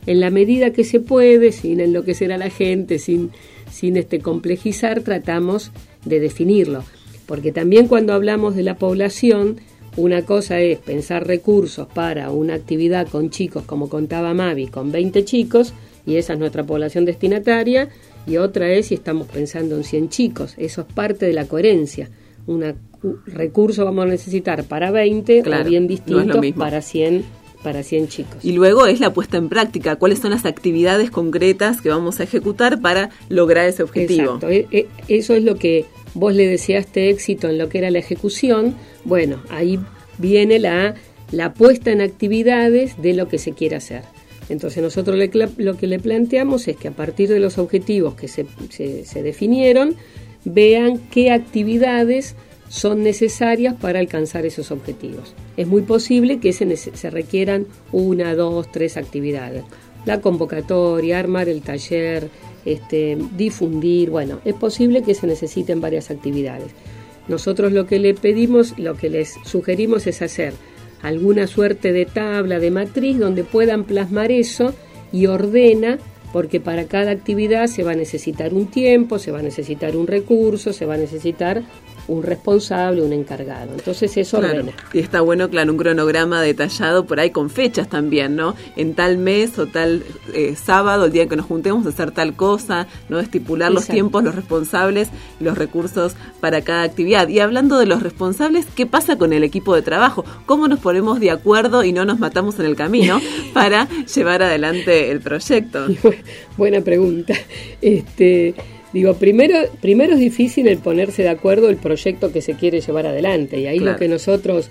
en la medida que se puede, sin enloquecer a la gente, sin, sin este, complejizar, tratamos de definirlo. Porque también cuando hablamos de la población, una cosa es pensar recursos para una actividad con chicos, como contaba Mavi, con veinte chicos, y esa es nuestra población destinataria, y otra es si estamos pensando en cien chicos. Eso es parte de la coherencia. Un recurso vamos a necesitar para veinte, claro, o bien distintos no para cien para cien chicos. Y luego es la puesta en práctica. ¿Cuáles son las actividades concretas que vamos a ejecutar para lograr ese objetivo? Exacto. Eso es lo que vos le deseaste éxito en lo que era la ejecución. Bueno, ahí viene la, la puesta en actividades de lo que se quiere hacer. Entonces nosotros le, lo que le planteamos es que a partir de los objetivos que se, se, se definieron, vean qué actividades son necesarias para alcanzar esos objetivos. Es muy posible que se, se requieran una, dos, tres actividades. La convocatoria, armar el taller, este, difundir, bueno, es posible que se necesiten varias actividades. Nosotros lo que le pedimos, lo que les sugerimos es hacer alguna suerte de tabla, de matriz, donde puedan plasmar eso y ordena, porque para cada actividad se va a necesitar un tiempo, se va a necesitar un recurso, se va a necesitar un responsable, un encargado. Entonces eso claro, ordena. Y está bueno, claro, un cronograma detallado por ahí con fechas también, ¿no? En tal mes o tal eh, sábado, el día que nos juntemos, hacer tal cosa, ¿no? Estipular Exacto. los tiempos, los responsables y los recursos para cada actividad. Y hablando de los responsables, ¿qué pasa con el equipo de trabajo? ¿Cómo nos ponemos de acuerdo y no nos matamos en el camino para llevar adelante el proyecto? Buena pregunta. Este... Digo, primero, primero es difícil el ponerse de acuerdo el proyecto que se quiere llevar adelante, y ahí claro. lo que nosotros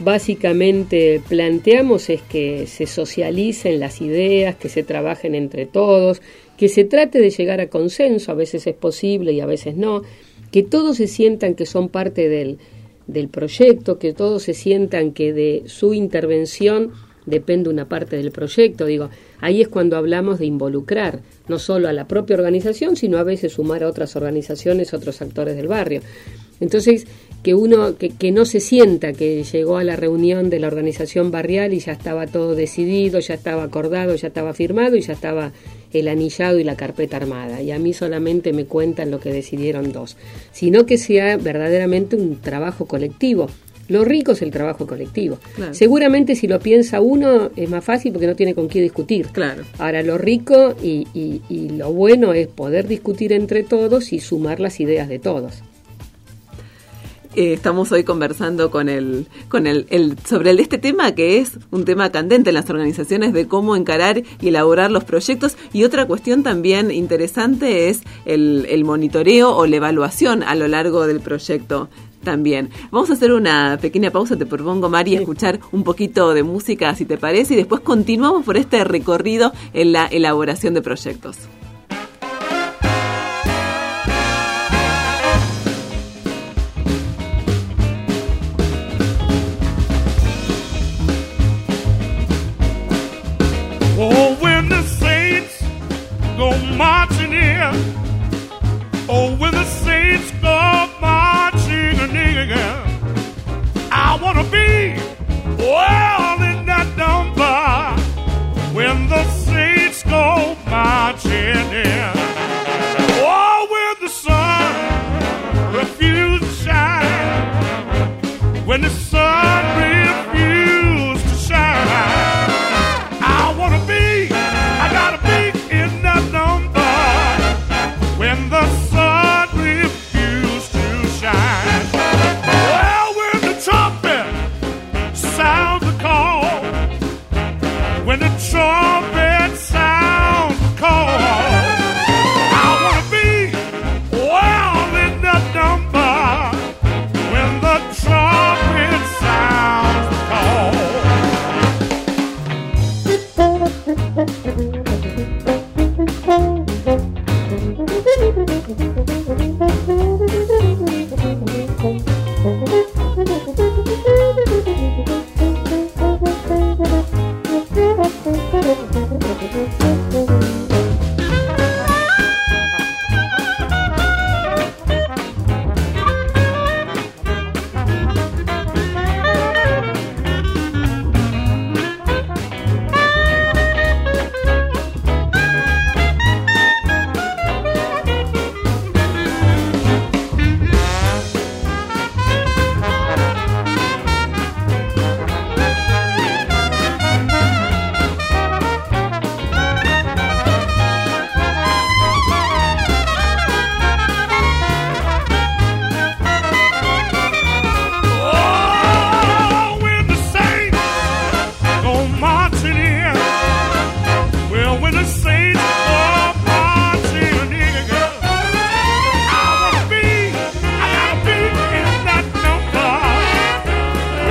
básicamente planteamos es que se socialicen las ideas, que se trabajen entre todos, que se trate de llegar a consenso, a veces es posible y a veces no, que todos se sientan que son parte del, del proyecto, que todos se sientan que de su intervención depende una parte del proyecto. Digo, ahí es cuando hablamos de involucrar no solo a la propia organización, sino a veces sumar a otras organizaciones, otros actores del barrio. Entonces, que uno que, que no se sienta que llegó a la reunión de la organización barrial y ya estaba todo decidido, ya estaba acordado, ya estaba firmado y ya estaba el anillado y la carpeta armada, y a mí solamente me cuentan lo que decidieron dos, sino que sea verdaderamente un trabajo colectivo. Lo rico es el trabajo colectivo. Claro. Seguramente si lo piensa uno es más fácil porque no tiene con qué discutir. Claro. Ahora lo rico y, y, y lo bueno es poder discutir entre todos y sumar las ideas de todos. Eh, estamos hoy conversando con el, con el, el sobre el, este tema que es un tema candente en las organizaciones de cómo encarar y elaborar los proyectos, y otra cuestión también interesante es el, el monitoreo o la evaluación a lo largo del proyecto. También. Vamos a hacer una pequeña pausa, te propongo, Mari, escuchar un poquito de música, si te parece, y después continuamos por este recorrido en la elaboración de proyectos. Oh, when the saints go marching in, oh, when the saints go marching in, I wanna be well in that number when the saints go marching in. Oh, when the sun refuses to shine, when the sun refuses to shine, I wanna be, I gotta be in that number when the sun refuses to shine. Well, when the trumpet sounds the call, when the trumpet sounds the call, I wanna be well in that number when the trumpet sounds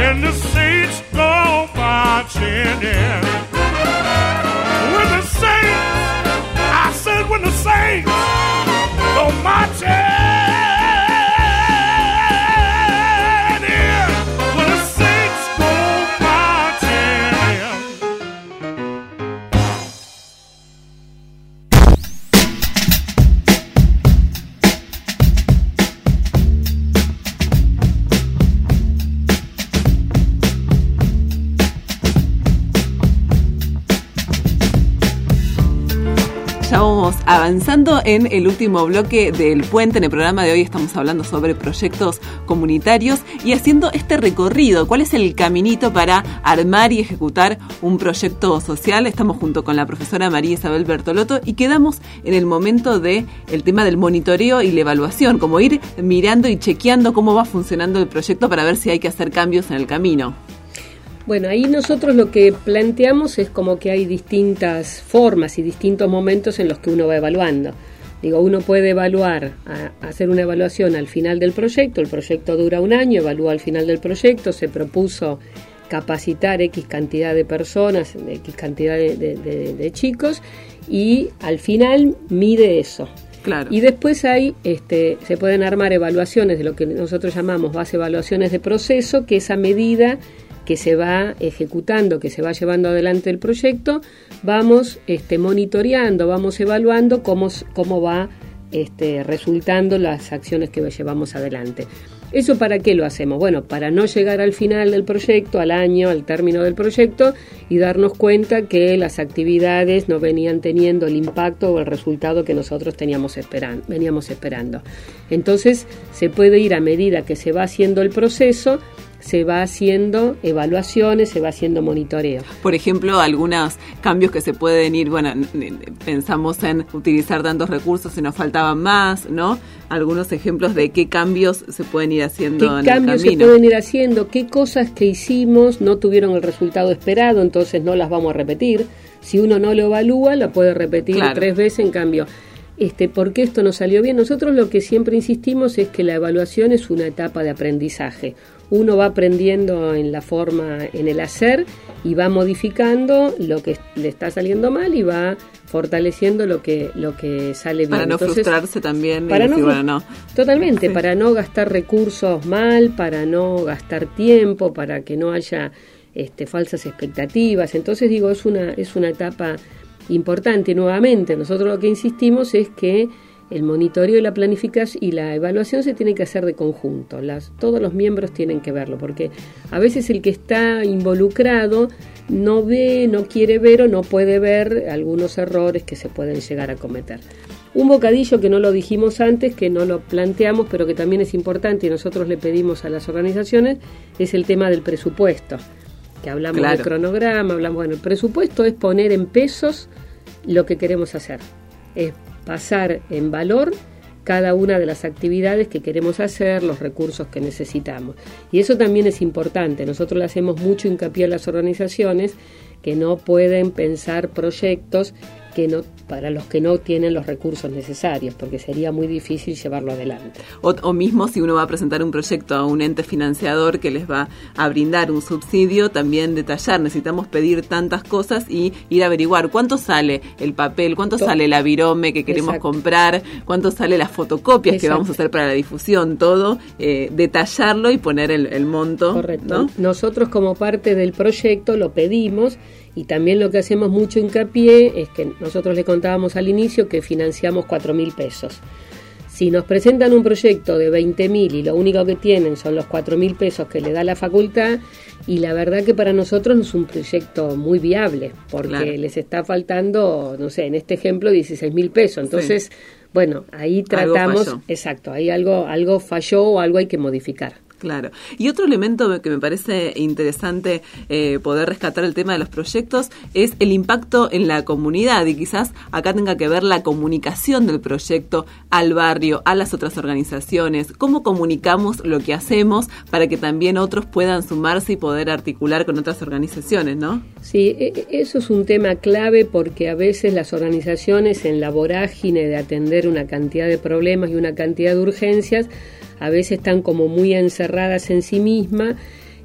when the saints go marching in. When the saints, I said when the saints go marching. Ya vamos avanzando en el último bloque del puente. En el programa de hoy estamos hablando sobre proyectos comunitarios y haciendo este recorrido. ¿Cuál es el caminito para armar y ejecutar un proyecto social? Estamos junto con la profesora María Isabel Bertolotto y quedamos en el momento de el tema del monitoreo y la evaluación, como ir mirando y chequeando cómo va funcionando el proyecto para ver si hay que hacer cambios en el camino. Bueno, ahí nosotros lo que planteamos es como que hay distintas formas y distintos momentos en los que uno va evaluando. Digo, uno puede evaluar, a, hacer una evaluación al final del proyecto. El proyecto dura un año, evalúa al final del proyecto, se propuso capacitar X cantidad de personas, X cantidad de, de, de, de chicos, y al final mide eso. Claro. Y después hay, este, se pueden armar evaluaciones de lo que nosotros llamamos base evaluaciones de proceso, que es a medida que se va ejecutando, que se va llevando adelante el proyecto, vamos este, monitoreando, vamos evaluando cómo, cómo va este, resultando las acciones que llevamos adelante. ¿Eso para qué lo hacemos? Bueno, para no llegar al final del proyecto, al año, al término del proyecto, y darnos cuenta que las actividades no venían teniendo el impacto o el resultado que nosotros teníamos esperan, veníamos esperando. Entonces, se puede ir a medida que se va haciendo el proceso, se va haciendo evaluaciones, se va haciendo monitoreo. Por ejemplo, algunos cambios que se pueden ir, bueno, pensamos en utilizar tantos recursos y nos faltaban más, ¿no? Algunos ejemplos de qué cambios se pueden ir haciendo en el camino. ¿Qué cambios se pueden ir haciendo? ¿Qué cosas que hicimos no tuvieron el resultado esperado, entonces no las vamos a repetir? Si uno no lo evalúa, lo puede repetir claro. tres veces, en cambio... Este, ¿por qué esto no salió bien? Nosotros lo que siempre insistimos es que la evaluación es una etapa de aprendizaje. Uno va aprendiendo en la forma, en el hacer, y va modificando lo que le está saliendo mal y va fortaleciendo lo que lo que sale bien. Para no Entonces, frustrarse también. Para y decir, no, bueno, no. Totalmente, sí. Para no gastar recursos mal, para no gastar tiempo, para que no haya este, falsas expectativas. Entonces digo, es una, es una etapa importante. Nuevamente, nosotros lo que insistimos es que el monitoreo y la planificación y la evaluación se tiene que hacer de conjunto. Las, todos los miembros tienen que verlo, porque a veces el que está involucrado no ve, no quiere ver o no puede ver algunos errores que se pueden llegar a cometer. Un bocadillo que no lo dijimos antes, que no lo planteamos, pero que también es importante y nosotros le pedimos a las organizaciones, es el tema del presupuesto. Que hablamos claro. de cronograma, hablamos, bueno, el presupuesto es poner en pesos lo que queremos hacer, es pasar en valor cada una de las actividades que queremos hacer, los recursos que necesitamos. Y eso también es importante, nosotros le hacemos mucho hincapié a las organizaciones que no pueden pensar proyectos que no, para los que no tienen los recursos necesarios, porque sería muy difícil llevarlo adelante. O, o mismo si uno va a presentar un proyecto a un ente financiador que les va a brindar un subsidio, también detallar, necesitamos pedir tantas cosas y ir a averiguar cuánto sale el papel, cuánto todo. Sale la virome que queremos Exacto. comprar, cuánto sale las fotocopias Exacto. que vamos a hacer para la difusión, todo, eh, detallarlo y poner el, el monto. Correcto. ¿No? Nosotros como parte del proyecto lo pedimos. Y también lo que hacemos mucho hincapié es que nosotros le contábamos al inicio que financiamos cuatro mil pesos. Si nos presentan un proyecto de veinte mil y lo único que tienen son los cuatro mil pesos que le da la facultad, y la verdad que para nosotros no es un proyecto muy viable, porque claro. les está faltando, no sé, en este ejemplo dieciséis mil pesos. Entonces, sí. bueno, ahí tratamos, exacto, ahí algo, algo falló o algo hay que modificar. Claro. Y otro elemento que me parece interesante eh, poder rescatar el tema de los proyectos es el impacto en la comunidad, y quizás acá tenga que ver la comunicación del proyecto al barrio, a las otras organizaciones, cómo comunicamos lo que hacemos para que también otros puedan sumarse y poder articular con otras organizaciones, ¿no? Sí, eso es un tema clave, porque a veces las organizaciones, en la vorágine de atender una cantidad de problemas y una cantidad de urgencias, a veces están como muy encerradas en sí mismas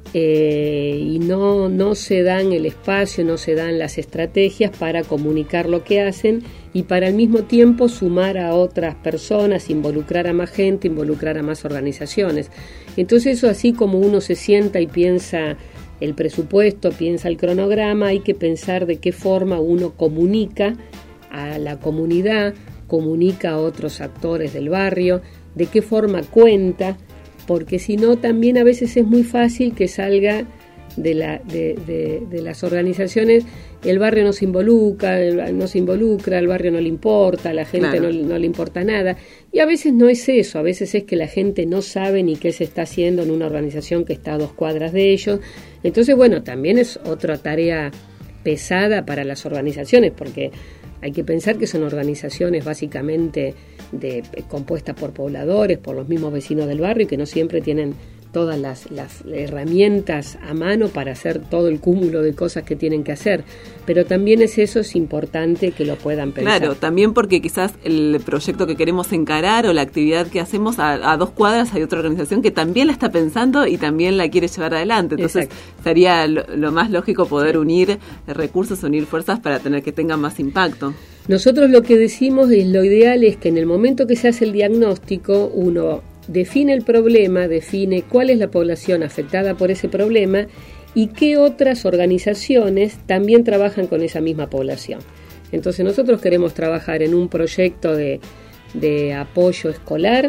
eh, y no, no se dan el espacio, no se dan las estrategias para comunicar lo que hacen y para al mismo tiempo sumar a otras personas, involucrar a más gente, involucrar a más organizaciones. Entonces eso, así como uno se sienta y piensa el presupuesto, piensa el cronograma, hay que pensar de qué forma uno comunica a la comunidad, comunica a otros actores del barrio, de qué forma cuenta, porque si no también a veces es muy fácil que salga de, la, de, de, de las organizaciones, el barrio no se involucra, el, no se involucra, al barrio no le importa, a la gente claro. no, no le importa nada, y a veces no es eso, a veces es que la gente no sabe ni qué se está haciendo en una organización que está a dos cuadras de ellos. Entonces, bueno, también es otra tarea pesada para las organizaciones, porque hay que pensar que son organizaciones básicamente de, compuestas por pobladores, por los mismos vecinos del barrio, y que no siempre tienen todas las, las herramientas a mano para hacer todo el cúmulo de cosas que tienen que hacer. Pero también es eso, es importante que lo puedan pensar. Claro, también porque quizás el proyecto que queremos encarar o la actividad que hacemos a, a dos cuadras hay otra organización que también la está pensando y también la quiere llevar adelante. Entonces Exacto. sería lo, lo más lógico poder unir recursos, unir fuerzas para tener que tengan más impacto. Nosotros lo que decimos es lo ideal es que en el momento que se hace el diagnóstico uno define el problema, define cuál es la población afectada por ese problema y qué otras organizaciones también trabajan con esa misma población. Entonces nosotros queremos trabajar en un proyecto de, de apoyo escolar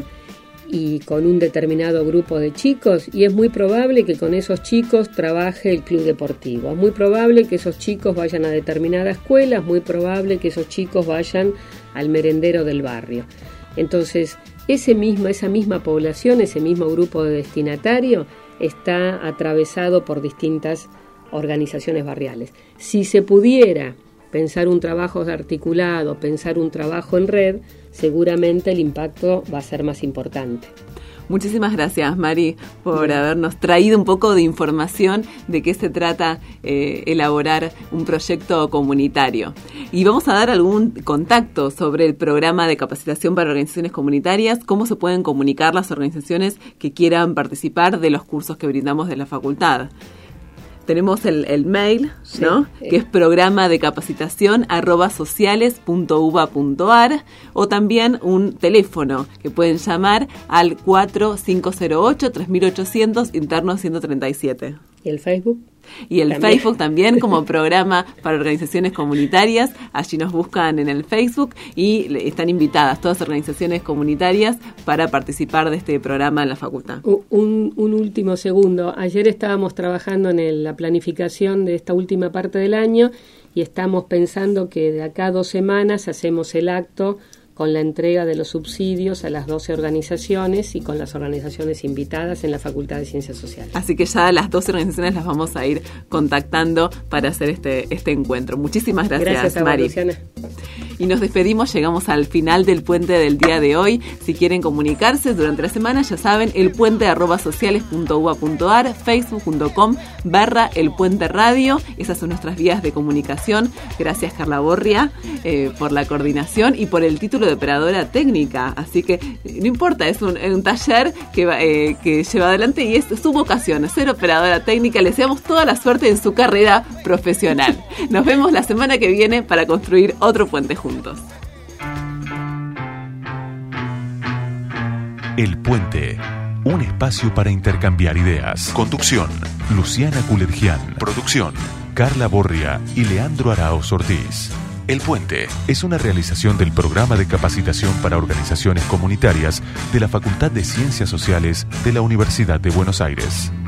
y con un determinado grupo de chicos, y es muy probable que con esos chicos trabaje el club deportivo, es muy probable que esos chicos vayan a determinada escuela, es muy probable que esos chicos vayan al merendero del barrio. Entonces, ese mismo, esa misma población, ese mismo grupo de destinatario está atravesado por distintas organizaciones barriales. Si se pudiera pensar un trabajo articulado, pensar un trabajo en red, seguramente el impacto va a ser más importante. Muchísimas gracias, Mari, por Bien. habernos traído un poco de información de qué se trata eh, elaborar un proyecto comunitario. Y vamos a dar algún contacto sobre el programa de capacitación para organizaciones comunitarias, cómo se pueden comunicar las organizaciones que quieran participar de los cursos que brindamos de la facultad. Tenemos el, el mail, sí, ¿no? Sí. Que es programa de capacitación arroba sociales punto uva punto ar, o también un teléfono que pueden llamar al cuatro cinco cero ocho tres mil ochocientos interno ciento treinta y siete. ¿Y el Facebook? Y el ¿También? Facebook también como programa para organizaciones comunitarias. Allí nos buscan en el Facebook y están invitadas todas las organizaciones comunitarias para participar de este programa en la facultad. Un, un último segundo. Ayer estábamos trabajando en el, la planificación de esta última parte del año y estamos pensando que de acá a dos semanas hacemos el acto con la entrega de los subsidios a las doce organizaciones y con las organizaciones invitadas en la Facultad de Ciencias Sociales. Así que ya las doce organizaciones las vamos a ir contactando para hacer este, este encuentro. Muchísimas gracias, gracias a Mari. vos, Luciana. Y nos despedimos, llegamos al final del puente del día de hoy. Si quieren comunicarse durante la semana, ya saben, elpuente arroba sociales punto uva punto ar, facebook punto com barra elpuente radio. Esas son nuestras vías de comunicación. Gracias, Carla Borria, eh, por la coordinación y por el título de operadora técnica. Así que no importa, es un, un taller que, eh, que lleva adelante y es su vocación, ser operadora técnica. Le deseamos toda la suerte en su carrera profesional. Nos vemos la semana que viene para construir otro puente juntos. El Puente, un espacio para intercambiar ideas. Conducción, Luciana Culergian. Producción, Carla Borria y Leandro Araoz Ortiz. El Puente es una realización del Programa de Capacitación para Organizaciones Comunitarias de la Facultad de Ciencias Sociales de la Universidad de Buenos Aires.